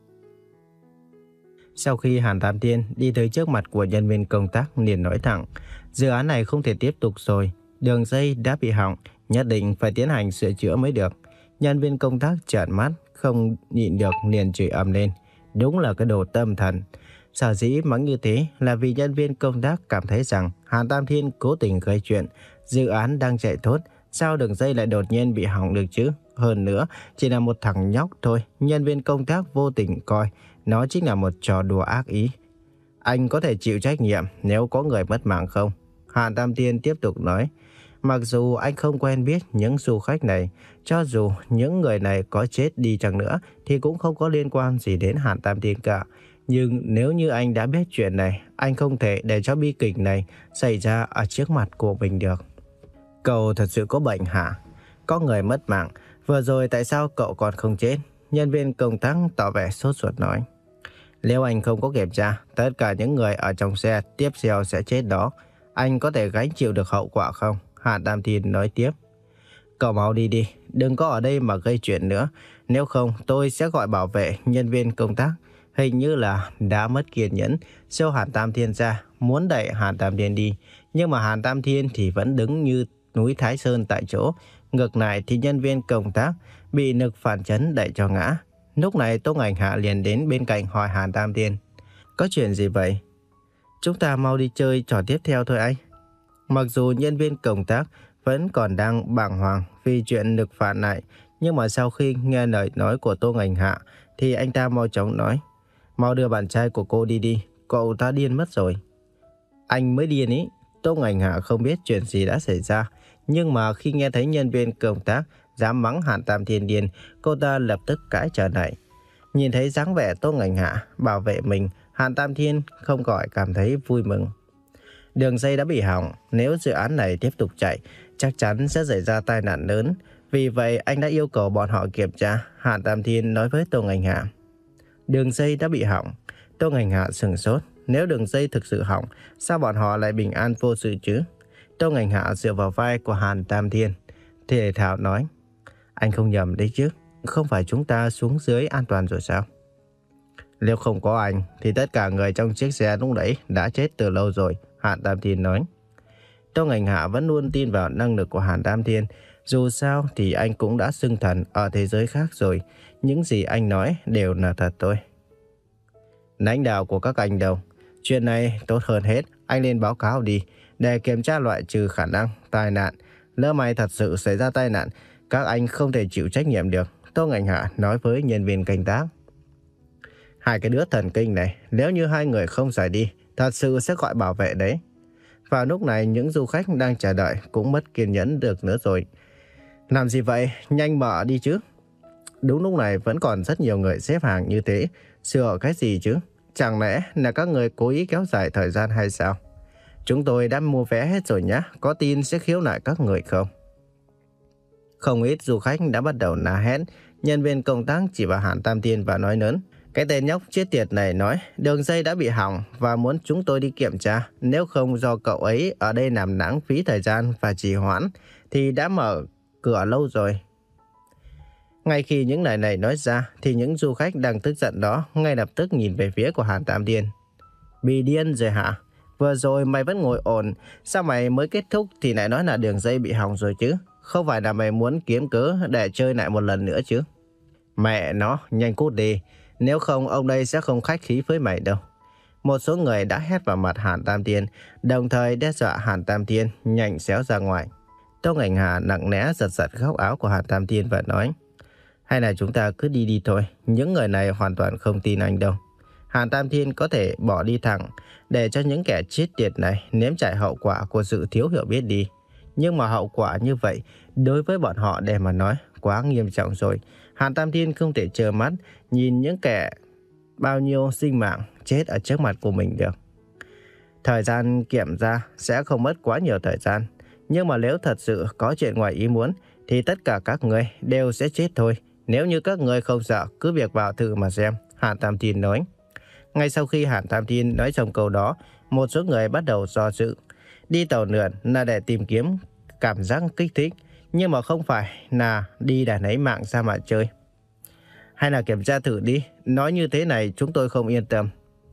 Sau khi Hàn Tam Thiên đi tới trước mặt của nhân viên công tác liền nói thẳng: dự án này không thể tiếp tục rồi, đường dây đã bị hỏng, nhất định phải tiến hành sửa chữa mới được. Nhân viên công tác trợn mắt không nhịn được liền chửi ầm lên: đúng là cái đồ tâm thần. Sở dĩ mắng như thế là vì nhân viên công tác cảm thấy rằng Hàn Tam Thiên cố tình gây chuyện. Dự án đang chạy tốt, sao đường dây lại đột nhiên bị hỏng được chứ? Hơn nữa, chỉ là một thằng nhóc thôi, nhân viên công tác vô tình coi nó chính là một trò đùa ác ý. Anh có thể chịu trách nhiệm nếu có người mất mạng không? Hàn Tam Thiên tiếp tục nói. Mặc dù anh không quen biết những du khách này, cho dù những người này có chết đi chăng nữa thì cũng không có liên quan gì đến Hàn Tam Thiên cả. Nhưng nếu như anh đã biết chuyện này, anh không thể để cho bi kịch này xảy ra ở trước mặt của mình được. Cậu thật sự có bệnh hả? Có người mất mạng, vừa rồi tại sao cậu còn không chết? Nhân viên công tác tỏ vẻ sốt ruột nói. Nếu anh không có kiểm tra, tất cả những người ở trong xe tiếp theo sẽ chết đó. Anh có thể gánh chịu được hậu quả không? Hàn Tam Thiên nói tiếp. Cậu mau đi đi, đừng có ở đây mà gây chuyện nữa. Nếu không tôi sẽ gọi bảo vệ nhân viên công tác. Hình như là đã mất kiên nhẫn, xô Hàn Tam Thiên ra, muốn đẩy Hàn Tam Thiên đi. Nhưng mà Hàn Tam Thiên thì vẫn đứng như núi Thái Sơn tại chỗ. Ngược lại thì nhân viên công tác bị lực phản chấn đẩy cho ngã. Lúc này Tô Ngành Hạ liền đến bên cạnh hỏi Hàn Tam Thiên. Có chuyện gì vậy? Chúng ta mau đi chơi trò tiếp theo thôi anh. Mặc dù nhân viên công tác vẫn còn đang bàng hoàng vì chuyện lực phản lại, nhưng mà sau khi nghe lời nói của Tô Ngành Hạ thì anh ta mau chóng nói. Mau đưa bạn trai của cô đi đi, cậu ta điên mất rồi. Anh mới điên ý. Tô Ngành Hạ không biết chuyện gì đã xảy ra, nhưng mà khi nghe thấy nhân viên công tác dám mắng Hàn Tam Thiên điên, cô ta lập tức cãi trở lại. Nhìn thấy dáng vẻ Tô Ngành Hạ bảo vệ mình, Hàn Tam Thiên không khỏi cảm thấy vui mừng. Đường dây đã bị hỏng, nếu dự án này tiếp tục chạy, chắc chắn sẽ xảy ra tai nạn lớn. Vì vậy anh đã yêu cầu bọn họ kiểm tra. Hàn Tam Thiên nói với Tô Ngành Hạ. Đường dây đã bị hỏng. Tô Ngành Hạ sửng sốt. Nếu đường dây thực sự hỏng, sao bọn họ lại bình an vô sự chứ? Tô Ngành Hạ dựa vào vai của Hàn Tam Thiên, thể thao nói. Anh không nhầm đấy chứ, không phải chúng ta xuống dưới an toàn rồi sao? Nếu không có anh thì tất cả người trong chiếc xe lúc nãy đã chết từ lâu rồi, Hàn Tam Thiên nói. Tô Ngành Hạ vẫn luôn tin vào năng lực của Hàn Tam Thiên. Dù sao thì anh cũng đã xưng thần ở thế giới khác rồi. Những gì anh nói đều là thật thôi. Lãnh đạo của các anh đâu? Chuyện này tốt hơn hết, anh lên báo cáo đi để kiểm tra loại trừ khả năng tai nạn. Lỡ may thật sự xảy ra tai nạn, các anh không thể chịu trách nhiệm được, Tô Ngành Hạ nói với nhân viên canh tác. Hai cái đứa thần kinh này, nếu như hai người không giải đi, thật sự sẽ gọi bảo vệ đấy. Vào lúc này những du khách đang chờ đợi cũng mất kiên nhẫn được nữa rồi. Làm gì vậy? Nhanh mở đi chứ. Đúng lúc này vẫn còn rất nhiều người xếp hàng như thế. Sửa cái gì chứ? Chẳng lẽ là các người cố ý kéo dài thời gian hay sao? Chúng tôi đã mua vé hết rồi nhá. Có tin sẽ khiếu nại các người không? Không ít du khách đã bắt đầu la hét. Nhân viên công tác chỉ vào Hàn Tam Thiên và nói lớn. Cái tên nhóc chết tiệt này nói đường dây đã bị hỏng và muốn chúng tôi đi kiểm tra. Nếu không do cậu ấy ở đây làm lãng phí thời gian và trì hoãn thì đã mở cửa lâu rồi. Ngay khi những lời này nói ra thì những du khách đang tức giận đó ngay lập tức nhìn về phía của Hàn Tam Thiên. Bị điên rồi hả? Vừa rồi mày vẫn ngồi ổn, sao mày mới kết thúc thì lại nói là đường dây bị hỏng rồi chứ? Không phải là mày muốn kiếm cớ để chơi lại một lần nữa chứ? Mẹ nó, nhanh cút đi, nếu không ông đây sẽ không khách khí với mày đâu. Một số người đã hét vào mặt Hàn Tam Thiên, đồng thời đe dọa Hàn Tam Thiên nhanh xéo ra ngoài. Tông Ảnh Hà nặng nẽ giật giật góc áo của Hàn Tam Thiên và nói, hay là chúng ta cứ đi đi thôi, những người này hoàn toàn không tin anh đâu. Hàn Tam Thiên có thể bỏ đi thẳng, để cho những kẻ chết tiệt này nếm trải hậu quả của sự thiếu hiểu biết đi. Nhưng mà hậu quả như vậy, đối với bọn họ để mà nói, quá nghiêm trọng rồi. Hàn Tam Thiên không thể trơ mắt nhìn những kẻ bao nhiêu sinh mạng chết ở trước mặt của mình được. Thời gian kiểm tra sẽ không mất quá nhiều thời gian. Nhưng mà nếu thật sự có chuyện ngoài ý muốn, thì tất cả các người đều sẽ chết thôi. Nếu như các người không sợ, cứ việc vào thử mà xem, Hàn Tam Thiên nói. Ngay sau khi Hàn Tam Thiên nói xong câu đó, một số người bắt đầu do dự. Đi tàu lượn là để tìm kiếm cảm giác kích thích, nhưng mà không phải là đi để lấy mạng ra mà chơi. Hay là kiểm tra thử đi, nói như thế này chúng tôi không yên tâm.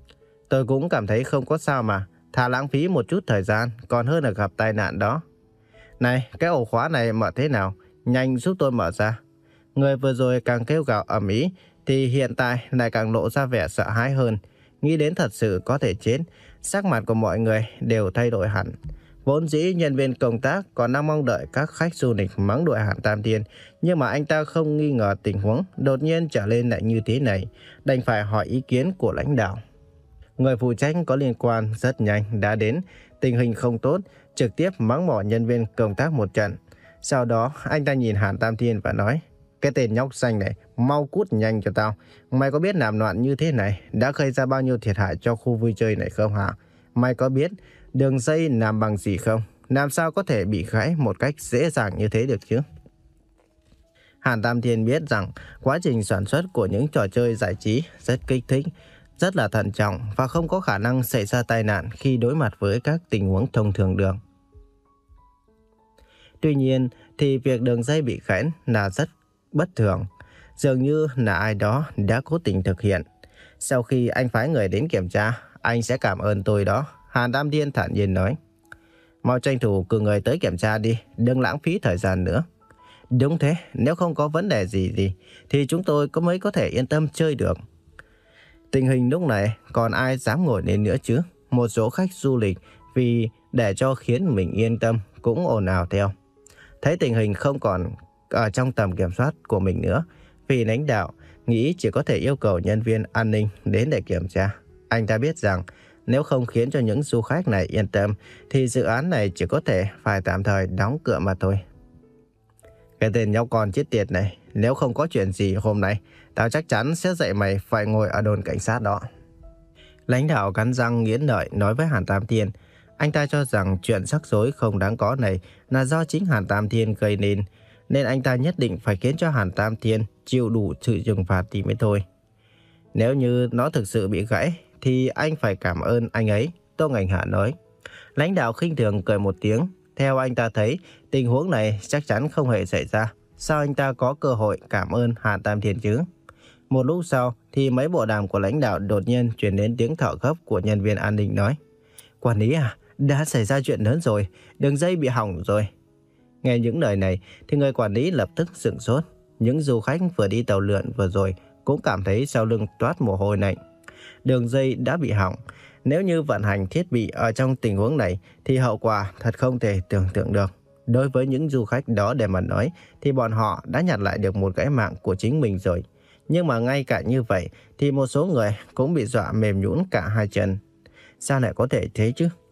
Tôi cũng cảm thấy không có sao mà, thà lãng phí một chút thời gian còn hơn là gặp tai nạn đó. Này, cái ổ khóa này mở thế nào? Nhanh giúp tôi mở ra. Người vừa rồi càng kêu gào ầm ĩ thì hiện tại lại càng lộ ra vẻ sợ hãi hơn. Nghĩ đến thật sự có thể chết, sắc mặt của mọi người đều thay đổi hẳn. Vốn dĩ nhân viên công tác còn đang mong đợi các khách du lịch mắng đuổi Hàn Tam Thiên, nhưng mà anh ta không nghi ngờ tình huống đột nhiên trở lên lại như thế này, đành phải hỏi ý kiến của lãnh đạo. Người phụ trách có liên quan rất nhanh đã đến, tình hình không tốt, trực tiếp mắng mỏ nhân viên công tác một trận. Sau đó anh ta nhìn Hàn Tam Thiên và nói, cái tên nhóc xanh này, mau cút nhanh cho tao. Mày có biết làm loạn như thế này đã gây ra bao nhiêu thiệt hại cho khu vui chơi này không hả? Mày có biết đường dây làm bằng gì không? Làm sao có thể bị gãy một cách dễ dàng như thế được chứ? Hàn Tam Thiên biết rằng quá trình sản xuất của những trò chơi giải trí rất kích thích, rất là thận trọng và không có khả năng xảy ra tai nạn khi đối mặt với các tình huống thông thường được. Tuy nhiên thì việc đường dây bị gãy là rất bất thường, dường như là ai đó đã cố tình thực hiện. Sau khi anh phái người đến kiểm tra, anh sẽ cảm ơn tôi đó, Hàn Tam Thiên thản nhiên nói. Mau tranh thủ cử người tới kiểm tra đi, đừng lãng phí thời gian nữa. Đúng thế, nếu không có vấn đề gì gì thì chúng tôi có mới có thể yên tâm chơi được. Tình hình lúc này còn ai dám ngồi lên nữa chứ? Một số khách du lịch vì để cho khiến mình yên tâm cũng ồn ào theo. Thấy tình hình không còn ở trong tầm kiểm soát của mình nữa, vì lãnh đạo nghĩ chỉ có thể yêu cầu nhân viên an ninh đến để kiểm tra. Anh ta biết rằng nếu không khiến cho những du khách này yên tâm thì dự án này chỉ có thể phải tạm thời đóng cửa mà thôi. Cái tên nhóc con chết tiệt này, nếu không có chuyện gì hôm nay, tao chắc chắn sẽ dạy mày phải ngồi ở đồn cảnh sát đó. Lãnh đạo cắn răng nghiến lợi nói với Hàn Tam Thiên. Anh ta cho rằng chuyện rắc rối không đáng có này là do chính Hàn Tam Thiên gây nên, nên anh ta nhất định phải khiến cho Hàn Tam Thiên chịu đủ sự trừng phạt thì mới thôi. Nếu như nó thực sự bị gãy thì anh phải cảm ơn anh ấy, Tông Ảnh Hà nói. Lãnh đạo khinh thường cười một tiếng. Theo anh ta thấy, tình huống này chắc chắn không hề xảy ra. Sao anh ta có cơ hội cảm ơn Hàn Tam Thiên chứ? Một lúc sau thì mấy bộ đàm của lãnh đạo đột nhiên truyền đến tiếng thở gấp của nhân viên an ninh nói. Quản lý à, đã xảy ra chuyện lớn rồi, đường dây bị hỏng rồi. Nghe những lời này thì người quản lý lập tức sửng sốt. Những du khách vừa đi tàu lượn vừa rồi cũng cảm thấy sau lưng toát mồ hôi lạnh. Đường dây đã bị hỏng. Nếu như vận hành thiết bị ở trong tình huống này thì hậu quả thật không thể tưởng tượng được. Đối với những du khách đó để mà nói thì bọn họ đã nhặt lại được một cái mạng của chính mình rồi. Nhưng mà ngay cả như vậy thì một số người cũng bị dọa mềm nhũn cả hai chân. Sao lại có thể thế chứ?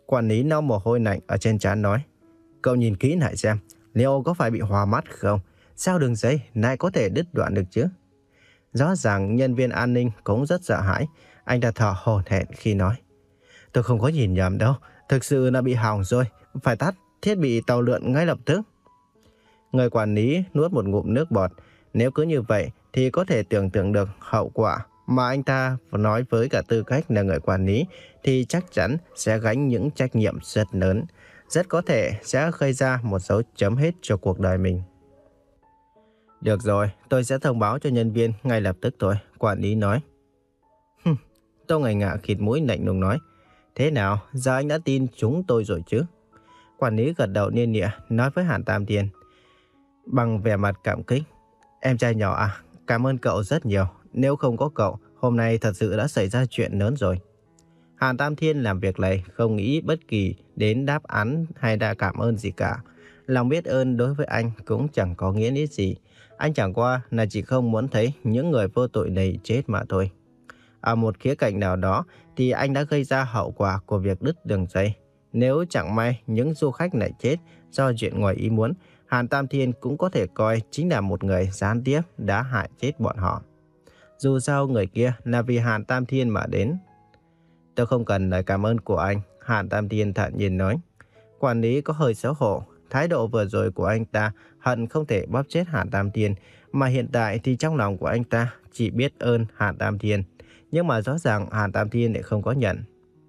Quản lý lau mồ hôi lạnh ở trên trán nói. Cậu nhìn kỹ lại xem, liệu có phải bị hoa mắt không? Sao đường dây lại có thể đứt đoạn được chứ? Rõ ràng nhân viên an ninh cũng rất sợ hãi. Anh ta thở hổn hển khi nói. Tôi không có nhìn nhầm đâu. Thực sự là bị hỏng rồi. Phải tắt thiết bị tàu lượn ngay lập tức. Người quản lý nuốt một ngụm nước bọt. Nếu cứ như vậy thì có thể tưởng tượng được hậu quả mà anh ta nói với cả tư cách là người quản lý thì chắc chắn sẽ gánh những trách nhiệm rất lớn. Rất có thể sẽ gây ra một dấu chấm hết cho cuộc đời mình. Được rồi, tôi sẽ thông báo cho nhân viên ngay lập tức thôi, quản lý nói. Tô Ngải Ngạ khịt mũi lạnh lùng nói. Thế nào, giờ anh đã tin chúng tôi rồi chứ? Quản lý gật đầu nia nịa nói với Hàn Tam Thiên bằng vẻ mặt cảm kích. Em trai nhỏ à, cảm ơn cậu rất nhiều. Nếu không có cậu, hôm nay thật sự đã xảy ra chuyện lớn rồi. Hàn Tam Thiên làm việc này không nghĩ bất kỳ đến đáp án hay đã cảm ơn gì cả. Lòng biết ơn đối với anh cũng chẳng có nghĩa lý gì. Anh chẳng qua là chỉ không muốn thấy những người vô tội này chết mà thôi. Ở một khía cạnh nào đó thì anh đã gây ra hậu quả của việc đứt đường dây. Nếu chẳng may những du khách này chết do chuyện ngoài ý muốn, Hàn Tam Thiên cũng có thể coi chính là một người gián tiếp đã hại chết bọn họ. Dù sao người kia là vì Hàn Tam Thiên mà đến. Tôi không cần lời cảm ơn của anh, Hàn Tam Thiên thản nhiên nói. Quản lý có hơi xấu hổ. Thái độ vừa rồi của anh ta hận không thể bóp chết Hàn Tam Thiên, mà hiện tại thì trong lòng của anh ta chỉ biết ơn Hàn Tam Thiên. Nhưng mà rõ ràng Hàn Tam Thiên lại không có nhận.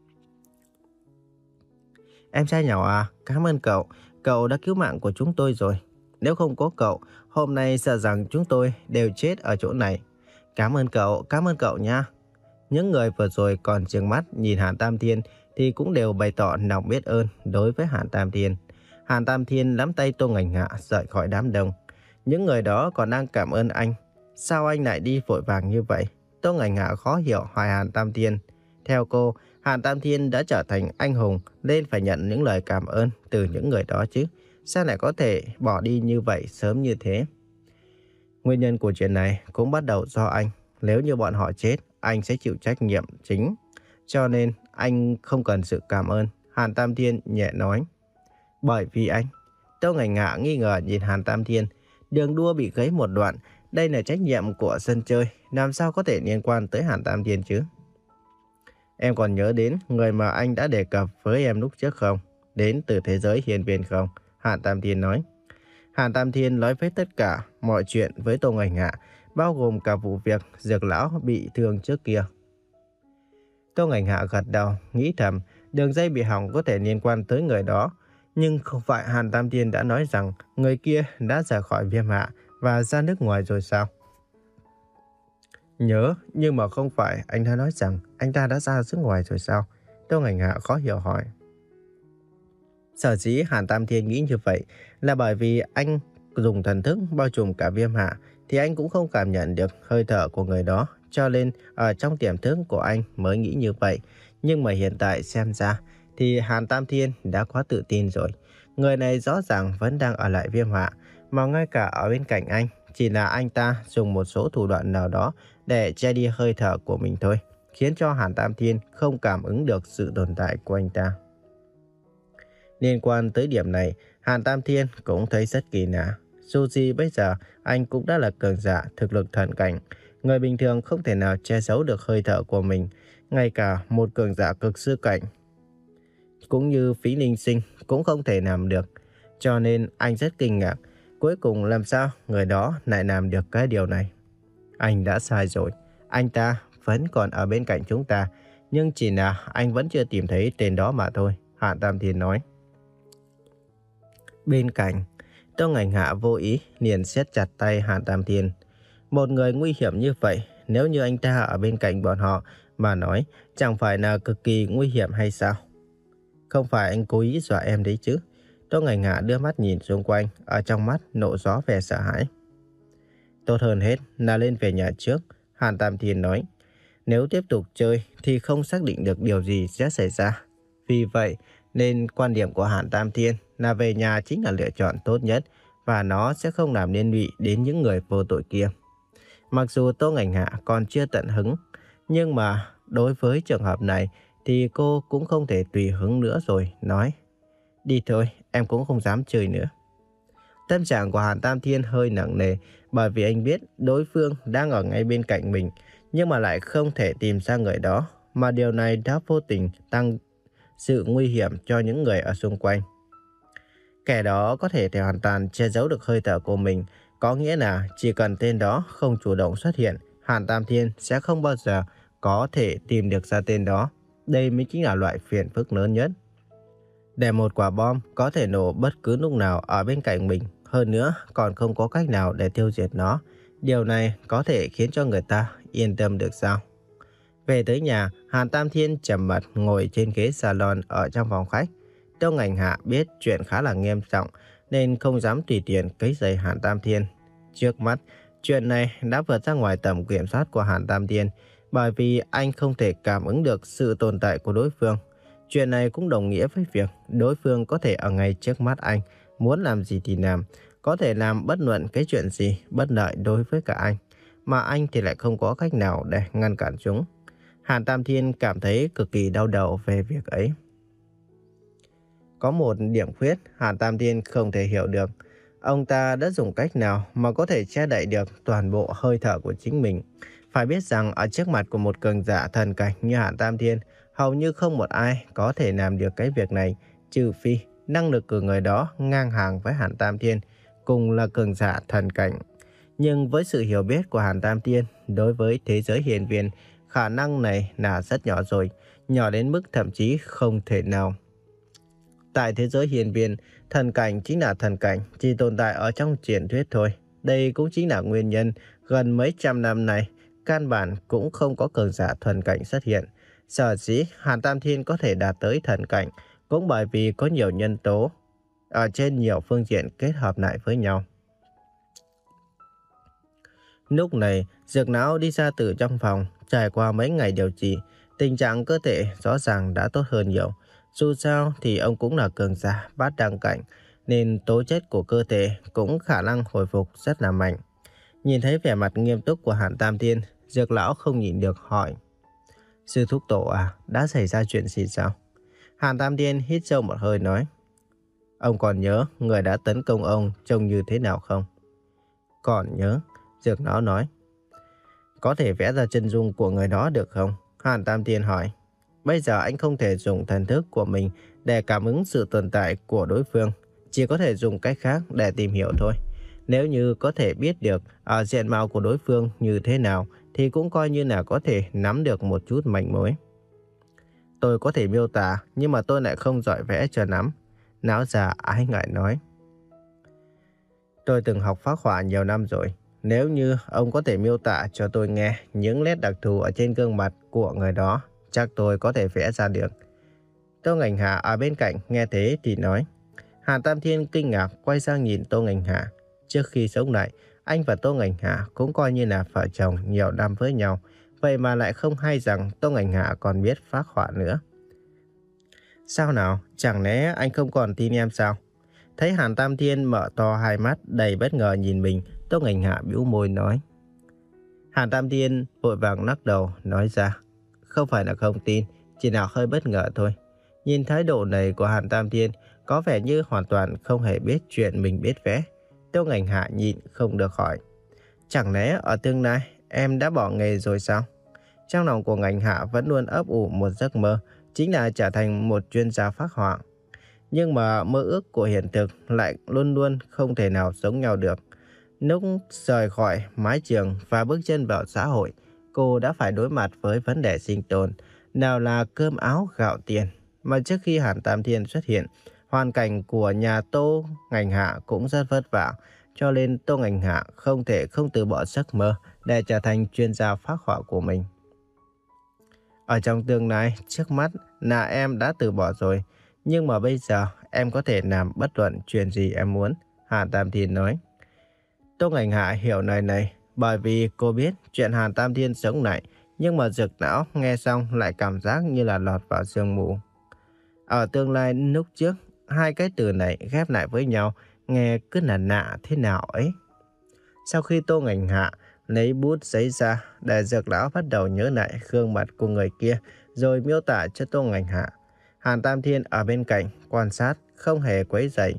Em trai nhỏ à, cảm ơn cậu. Cậu đã cứu mạng của chúng tôi rồi. Nếu không có cậu, hôm nay sợ rằng chúng tôi đều chết ở chỗ này. Cảm ơn cậu, cảm ơn cậu nha. Những người vừa rồi còn trừng mắt nhìn Hàn Tam Thiên thì cũng đều bày tỏ lòng biết ơn đối với Hàn Tam Thiên. Hàn Tam Thiên nắm tay Tô Ngải Ngạ rời khỏi đám đông. Những người đó còn đang cảm ơn anh. Sao anh lại đi vội vàng như vậy? Tô Ngải Ngạ khó hiểu hỏi Hàn Tam Thiên. Theo cô, Hàn Tam Thiên đã trở thành anh hùng nên phải nhận những lời cảm ơn từ những người đó chứ. Sao lại có thể bỏ đi như vậy sớm như thế? Nguyên nhân của chuyện này cũng bắt đầu do anh. Nếu như bọn họ chết, anh sẽ chịu trách nhiệm chính. Cho nên anh không cần sự cảm ơn, Hàn Tam Thiên nhẹ nói. Bởi vì anh. Tô Ngải Ngạ nghi ngờ nhìn Hàn Tam Thiên. Đường đua bị gãy một đoạn. Đây là trách nhiệm của sân chơi. Làm sao có thể liên quan tới Hàn Tam Thiên chứ? Em còn nhớ đến người mà anh đã đề cập với em lúc trước không? Đến từ thế giới hiên viên không? Hàn Tam Thiên nói. Hàn Tam Thiên nói với tất cả mọi chuyện với Tô Ngải Ngạ, bao gồm cả vụ việc Dược lão bị thương trước kia. Tô Ngải Ngạ gật đầu, nghĩ thầm, đường dây bị hỏng có thể liên quan tới người đó. Nhưng không phải Hàn Tam Thiên đã nói rằng người kia đã rời khỏi Viêm Hạ và ra nước ngoài rồi sao? Nhớ, nhưng mà không phải anh đã nói rằng anh ta đã ra nước ngoài rồi sao? Tô Ngải Ngạ khó hiểu hỏi. Sở dĩ Hàn Tam Thiên nghĩ như vậy là bởi vì anh dùng thần thức bao trùm cả Viêm Hạ thì anh cũng không cảm nhận được hơi thở của người đó, cho nên ở trong tiềm thức của anh mới nghĩ như vậy. Nhưng mà hiện tại xem ra thì Hàn Tam Thiên đã quá tự tin rồi. Người này rõ ràng vẫn đang ở lại Viêm Hạ, mà ngay cả ở bên cạnh anh chỉ là anh ta dùng một số thủ đoạn nào đó để che đi hơi thở của mình thôi, khiến cho Hàn Tam Thiên không cảm ứng được sự tồn tại của anh ta. Liên quan tới điểm này, Hàn Tam Thiên cũng thấy rất kỳ lạ. Dù gì bây giờ anh cũng đã là cường giả thực lực thần cảnh. Người bình thường không thể nào che giấu được hơi thở của mình. Ngay cả một cường giả cực sư cảnh cũng như Phí Ninh Sinh cũng không thể làm được. Cho nên anh rất kinh ngạc. Cuối cùng làm sao người đó lại làm được cái điều này? Anh đã sai rồi. Anh ta vẫn còn ở bên cạnh chúng ta. Nhưng chỉ là anh vẫn chưa tìm thấy tên đó mà thôi, Hàn Tam Thiên nói. Bên cạnh, Tô Ngải Ngạ vô ý liền siết chặt tay Hàn Tam Thiên. Một người nguy hiểm như vậy, nếu như anh ta ở bên cạnh bọn họ mà nói, chẳng phải là cực kỳ nguy hiểm hay sao? Không phải anh cố ý dọa em đấy chứ? Tô Ngải Ngạ đưa mắt nhìn xung quanh, ở trong mắt nộ gió vẻ sợ hãi. Tốt hơn hết là lên về nhà trước, Hàn Tam Thiên nói. Nếu tiếp tục chơi thì không xác định được điều gì sẽ xảy ra. Vì vậy nên quan điểm của Hàn Tam Thiên là về nhà chính là lựa chọn tốt nhất, và nó sẽ không làm liên lụy đến những người vô tội kia. Mặc dù Tô Ngải Ngạ còn chưa tận hứng, nhưng mà đối với trường hợp này thì cô cũng không thể tùy hứng nữa rồi, nói: đi thôi, em cũng không dám chơi nữa. Tâm trạng của Hàn Tam Thiên hơi nặng nề, bởi vì anh biết đối phương đang ở ngay bên cạnh mình, nhưng mà lại không thể tìm ra người đó, mà điều này đã vô tình tăng sự nguy hiểm cho những người ở xung quanh. Kẻ đó có thể thể hoàn toàn che giấu được hơi thở của mình, có nghĩa là chỉ cần tên đó không chủ động xuất hiện, Hàn Tam Thiên sẽ không bao giờ có thể tìm được ra tên đó. Đây mới chính là loại phiền phức lớn nhất. Để một quả bom có thể nổ bất cứ lúc nào ở bên cạnh mình, hơn nữa còn không có cách nào để tiêu diệt nó, điều này có thể khiến cho người ta yên tâm được sao? Về tới nhà, Hàn Tam Thiên trầm mặt ngồi trên ghế salon ở trong phòng khách. Tô Ngành Hạ biết chuyện khá là nghiêm trọng nên không dám tùy tiện quấy rầy Hàn Tam Thiên. Trước mắt, chuyện này đã vượt ra ngoài tầm kiểm soát của Hàn Tam Thiên, bởi vì anh không thể cảm ứng được sự tồn tại của đối phương. Chuyện này cũng đồng nghĩa với việc đối phương có thể ở ngay trước mắt anh, muốn làm gì thì làm, có thể làm bất luận cái chuyện gì bất lợi đối với cả anh, mà anh thì lại không có cách nào để ngăn cản chúng. Hàn Tam Thiên cảm thấy cực kỳ đau đầu về việc ấy. Có một điểm khuyết Hàn Tam Thiên không thể hiểu được. Ông ta đã dùng cách nào mà có thể che đậy được toàn bộ hơi thở của chính mình. Phải biết rằng ở trước mặt của một cường giả thần cảnh như Hàn Tam Thiên, hầu như không một ai có thể làm được cái việc này, trừ phi năng lực của người đó ngang hàng với Hàn Tam Thiên, cùng là cường giả thần cảnh. Nhưng với sự hiểu biết của Hàn Tam Thiên đối với thế giới hiển viên, khả năng này là rất nhỏ rồi, nhỏ đến mức thậm chí không thể nào. Tại thế giới hiển viên, thần cảnh chính là thần cảnh, chỉ tồn tại ở trong truyền thuyết thôi. Đây cũng chính là nguyên nhân gần mấy trăm năm nay, căn bản cũng không có cường giả thần cảnh xuất hiện. Sở dĩ Hàn Tam Thiên có thể đạt tới thần cảnh cũng bởi vì có nhiều nhân tố ở trên nhiều phương diện kết hợp lại với nhau. Lúc này, Dược Não đi ra từ trong phòng, trải qua mấy ngày điều trị, tình trạng cơ thể rõ ràng đã tốt hơn nhiều. Dù sao thì ông cũng là cường giả bát đăng cảnh, nên tố chất của cơ thể cũng khả năng hồi phục rất là mạnh. Nhìn thấy vẻ mặt nghiêm túc của Hàn Tam Thiên, Dược Lão không nhịn được hỏi: sư thúc tổ à, đã xảy ra chuyện gì sao? Hàn Tam Thiên hít sâu một hơi nói: ông còn nhớ người đã tấn công ông trông như thế nào không? Còn nhớ, Dược Lão nói. Có thể vẽ ra chân dung của người đó được không? Hàn Tam Thiên hỏi. Bây giờ anh không thể dùng thần thức của mình để cảm ứng sự tồn tại của đối phương, chỉ có thể dùng cách khác để tìm hiểu thôi. Nếu như có thể biết được ở diện mạo của đối phương như thế nào thì cũng coi như là có thể nắm được một chút manh mối. Tôi có thể miêu tả, nhưng mà tôi lại không giỏi vẽ cho lắm. Não già ái ngại nói. Tôi từng học phác họa nhiều năm rồi. Nếu như ông có thể miêu tả cho tôi nghe những nét đặc thù ở trên gương mặt của người đó, chắc tôi có thể vẽ ra được. Tô Ngành Hạ ở bên cạnh nghe thế thì nói. Hàn Tam Thiên kinh ngạc quay sang nhìn Tô Ngành Hạ. Trước khi sống lại, anh và Tô Ngành Hạ cũng coi như là vợ chồng nhiều năm với nhau. Vậy mà lại không hay rằng Tô Ngành Hạ còn biết phác họa nữa. Sao nào, chẳng lẽ anh không còn tin em sao? Thấy Hàn Tam Thiên mở to hai mắt đầy bất ngờ nhìn mình, Tô Ngành Hạ bĩu môi nói. Hàn Tam Thiên vội vàng lắc đầu nói ra. Không phải là không tin, chỉ là hơi bất ngờ thôi. Nhìn thái độ này của Hàn Tam Thiên có vẻ như hoàn toàn không hề biết chuyện mình biết vẽ. Tô Ngành Hạ nhịn không được hỏi. Chẳng lẽ ở tương lai em đã bỏ nghề rồi sao? Trong lòng của Ngành Hạ vẫn luôn ấp ủ một giấc mơ, chính là trở thành một chuyên gia phác họa. Nhưng mà mơ ước của hiện thực lại luôn luôn không thể nào giống nhau được. Lúc rời khỏi mái trường và bước chân vào xã hội, cô đã phải đối mặt với vấn đề sinh tồn, nào là cơm áo gạo tiền. Mà trước khi Hàn Tam Thiên xuất hiện, hoàn cảnh của nhà Tô Ngành Hạ cũng rất vất vả, cho nên Tô Ngành Hạ không thể không từ bỏ giấc mơ để trở thành chuyên gia phác họa của mình. Ở trong tương lai, trước mắt là em đã từ bỏ rồi, nhưng mà bây giờ em có thể làm bất luận chuyện gì em muốn, Hàn Tam Thiên nói. Tô Ngành Hạ hiểu lời này bởi vì cô biết chuyện Hàn Tam Thiên sống lại, nhưng mà Dược Não nghe xong lại cảm giác như là lọt vào sương mù. Ở tương lai lúc trước, hai cái từ này ghép lại với nhau, nghe cứ là lạ thế nào ấy. Sau khi Tô Ngành Hạ lấy bút giấy ra để Dược Lão bắt đầu nhớ lại gương mặt của người kia, rồi miêu tả cho Tô Ngành Hạ. Hàn Tam Thiên ở bên cạnh quan sát, không hề quấy rầy.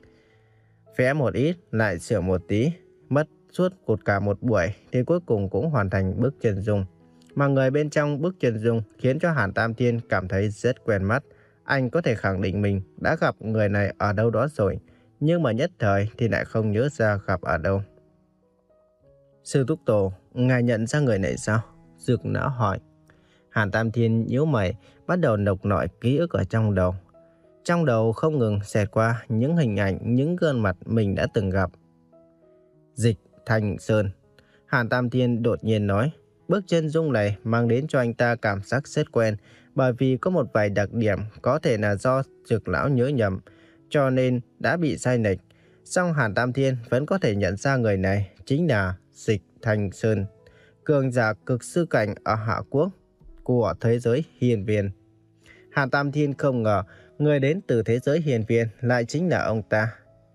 Vẽ một ít, lại sửa một tí, mất suốt cột cả một buổi thì cuối cùng cũng hoàn thành bức chân dung. Mà người bên trong bức chân dung khiến cho Hàn Tam Thiên cảm thấy rất quen mắt. Anh có thể khẳng định mình đã gặp người này ở đâu đó rồi, nhưng mà nhất thời thì lại không nhớ ra gặp ở đâu. Sư Thúc Tổ, ngài nhận ra người này sao? Dược Não hỏi. Hàn Tam Thiên nhíu mày, bắt đầu lục lọi ký ức ở trong đầu. Trong đầu không ngừng xẹt qua những hình ảnh, những gương mặt mình đã từng gặp. Dịch Thanh Sơn. Hàn Tam Thiên đột nhiên nói. Bức chân dung này mang đến cho anh ta cảm giác rất quen, bởi vì có một vài đặc điểm có thể là do Dược Lão nhớ nhầm, cho nên đã bị sai lệch. Song Hàn Tam Thiên vẫn có thể nhận ra người này chính là Dịch Thanh Sơn, cường giả cực sư cảnh ở Hạ Quốc của thế giới hiền viên. Hàn Tam Thiên không ngờ người đến từ thế giới hiền viên lại chính là ông ta.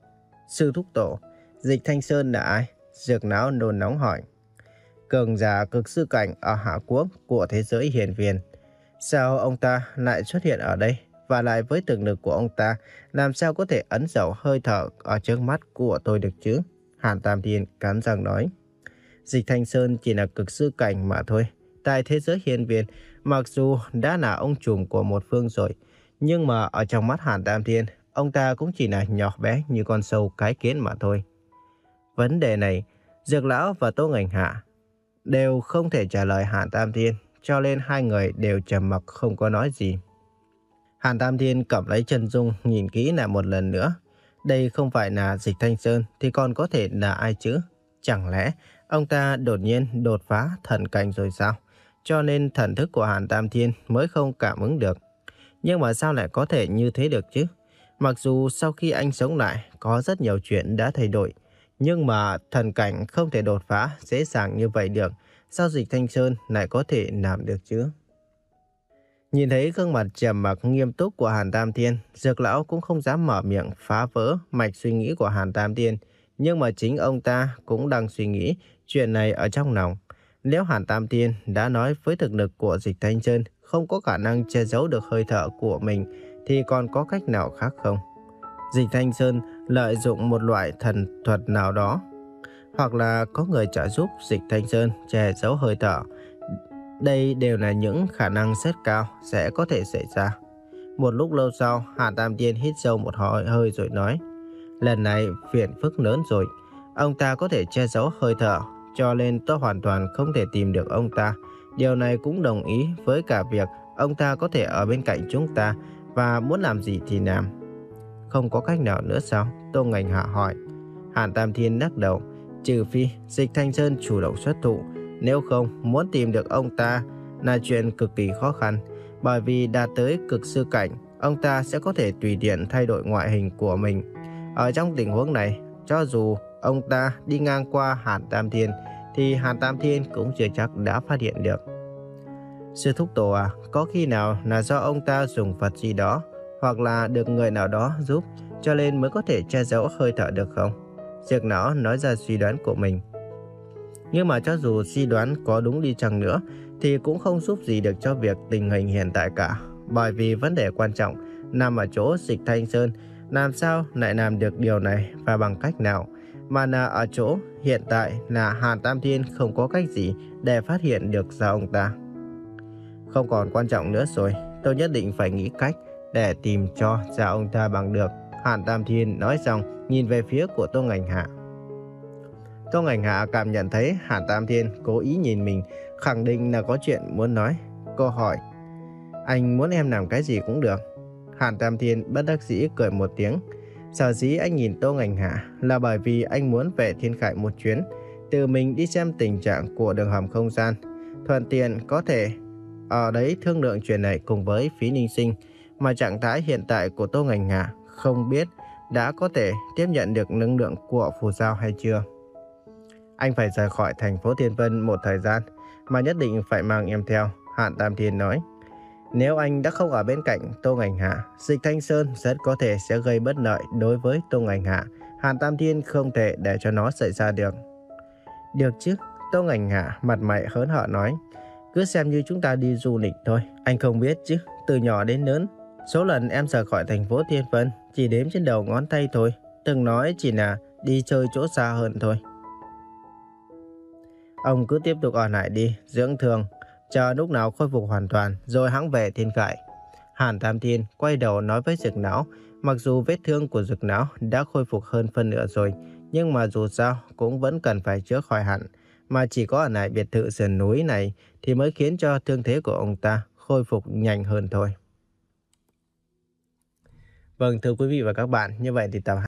Sư Thúc Tổ, Dịch Thanh Sơn là ai? Dược Não nôn nóng hỏi. Cường giả cực sư cảnh ở Hạ Quốc của thế giới hiền viên. Sao ông ta lại xuất hiện ở đây? Và lại với thực lực của ông ta, làm sao có thể ẩn giấu hơi thở ở trước mắt của tôi được chứ? Hàn Tam Thiên cắn răng nói. Dịch Thanh Sơn chỉ là cực sư cảnh mà thôi. Tại thế giới hiền viên, mặc dù đã là ông trùm của một phương rồi, nhưng mà ở trong mắt Hàn Tam Thiên, ông ta cũng chỉ là nhỏ bé như con sâu cái kiến mà thôi. Vấn đề này, Dược Lão và Tô Ngành Hạ đều không thể trả lời Hàn Tam Thiên, cho nên hai người đều trầm mặc không có nói gì. Hàn Tam Thiên cầm lấy chân dung nhìn kỹ lại một lần nữa. Đây không phải là Dịch Thanh Sơn thì còn có thể là ai chứ? Chẳng lẽ ông ta đột nhiên đột phá thần cảnh rồi sao? Cho nên thần thức của Hàn Tam Thiên mới không cảm ứng được. Nhưng mà sao lại có thể như thế được chứ? Mặc dù sau khi anh sống lại có rất nhiều chuyện đã thay đổi, nhưng mà thần cảnh không thể đột phá dễ dàng như vậy được. Sao Dịch Thanh Sơn lại có thể làm được chứ? Nhìn thấy gương mặt trầm mặc nghiêm túc của Hàn Tam Thiên, Dược Lão cũng không dám mở miệng phá vỡ mạch suy nghĩ của Hàn Tam Thiên. Nhưng mà chính ông ta cũng đang suy nghĩ chuyện này ở trong lòng. Nếu Hàn Tam Thiên đã nói với thực lực của Dịch Thanh Sơn không có khả năng che giấu được hơi thở của mình, thì còn có cách nào khác không? Dịch Thanh Sơn lợi dụng một loại thần thuật nào đó, hoặc là có người trợ giúp Dịch Thanh Sơn che giấu hơi thở. Đây đều là những khả năng rất cao sẽ có thể xảy ra. Một lúc lâu sau, Hàn Tam Thiên hít sâu một hơi, hơi rồi nói. Lần này phiền phức lớn rồi. Ông ta có thể che giấu hơi thở, cho nên tôi hoàn toàn không thể tìm được ông ta. Điều này cũng đồng ý với cả việc ông ta có thể ở bên cạnh chúng ta và muốn làm gì thì làm. Không có cách nào nữa sao? Tô Ngành Hạ hỏi. Hàn Tam Thiên lắc đầu. Trừ phi Dịch Thanh Sơn chủ động xuất thủ. Nếu không, muốn tìm được ông ta là chuyện cực kỳ khó khăn. Bởi vì đạt tới cực sư cảnh, ông ta sẽ có thể tùy tiện thay đổi ngoại hình của mình. Ở trong tình huống này, cho dù ông ta đi ngang qua Hàn Tam Thiên, thì Hàn Tam Thiên cũng chưa chắc đã phát hiện được. Sư Thúc Tổ à, có khi nào là do ông ta dùng vật gì đó, hoặc là được người nào đó giúp, cho nên mới có thể che giấu hơi thở được không? Dược Não nói ra suy đoán của mình. Nhưng mà cho dù suy đoán có đúng đi chăng nữa, thì cũng không giúp gì được cho việc tình hình hiện tại cả. Bởi vì vấn đề quan trọng nằm ở chỗ Dịch Thanh Sơn làm sao lại làm được điều này và bằng cách nào, mà là ở chỗ hiện tại là Hàn Tam Thiên không có cách gì để phát hiện được ra ông ta. Không còn quan trọng nữa rồi, tôi nhất định phải nghĩ cách để tìm cho ra ông ta bằng được. Hàn Tam Thiên nói xong nhìn về phía của Tô Ngành Hạ. Tô Ngành Hạ cảm nhận thấy Hàn Tam Thiên cố ý nhìn mình, khẳng định là có chuyện muốn nói. Cô hỏi, anh muốn em làm cái gì cũng được. Hàn Tam Thiên bất đắc dĩ cười một tiếng. Sở dĩ anh nhìn Tô Ngành Hạ là bởi vì anh muốn về Thiên Khải một chuyến, tự mình đi xem tình trạng của đường hầm không gian, thuận tiện có thể ở đấy thương lượng chuyện này cùng với Phí Ninh Sinh. Mà trạng thái hiện tại của Tô Ngành Hạ không biết đã có thể tiếp nhận được năng lượng của phù giao hay chưa. Anh phải rời khỏi thành phố Thiên Vân một thời gian, mà nhất định phải mang em theo, Hàn Tam Thiên nói. Nếu anh đã không ở bên cạnh Tô Ngành Hạ, Dịch Thanh Sơn rất có thể sẽ gây bất lợi đối với Tô Ngành Hạ. Hàn Tam Thiên không thể để cho nó xảy ra được. Được chứ, Tô Ngành Hạ mặt mày hớn hở nói. Cứ xem như chúng ta đi du lịch thôi. Anh không biết chứ, từ nhỏ đến lớn, số lần em rời khỏi thành phố Thiên Vân chỉ đếm trên đầu ngón tay thôi. Từng nói chỉ là đi chơi chỗ xa hơn thôi. Ông cứ tiếp tục ở lại đi, dưỡng thương, chờ lúc nào khôi phục hoàn toàn rồi hãng về Thiên Khải. Hàn Tam Thiên quay đầu nói với Dực Não, mặc dù vết thương của Dực Não đã khôi phục hơn phân nửa rồi, nhưng mà dù sao cũng vẫn cần phải chữa khỏi hẳn, mà chỉ có ở lại biệt thự sườn núi này thì mới khiến cho thương thế của ông ta khôi phục nhanh hơn thôi. Vâng, thưa quý vị và các bạn, như vậy thì tập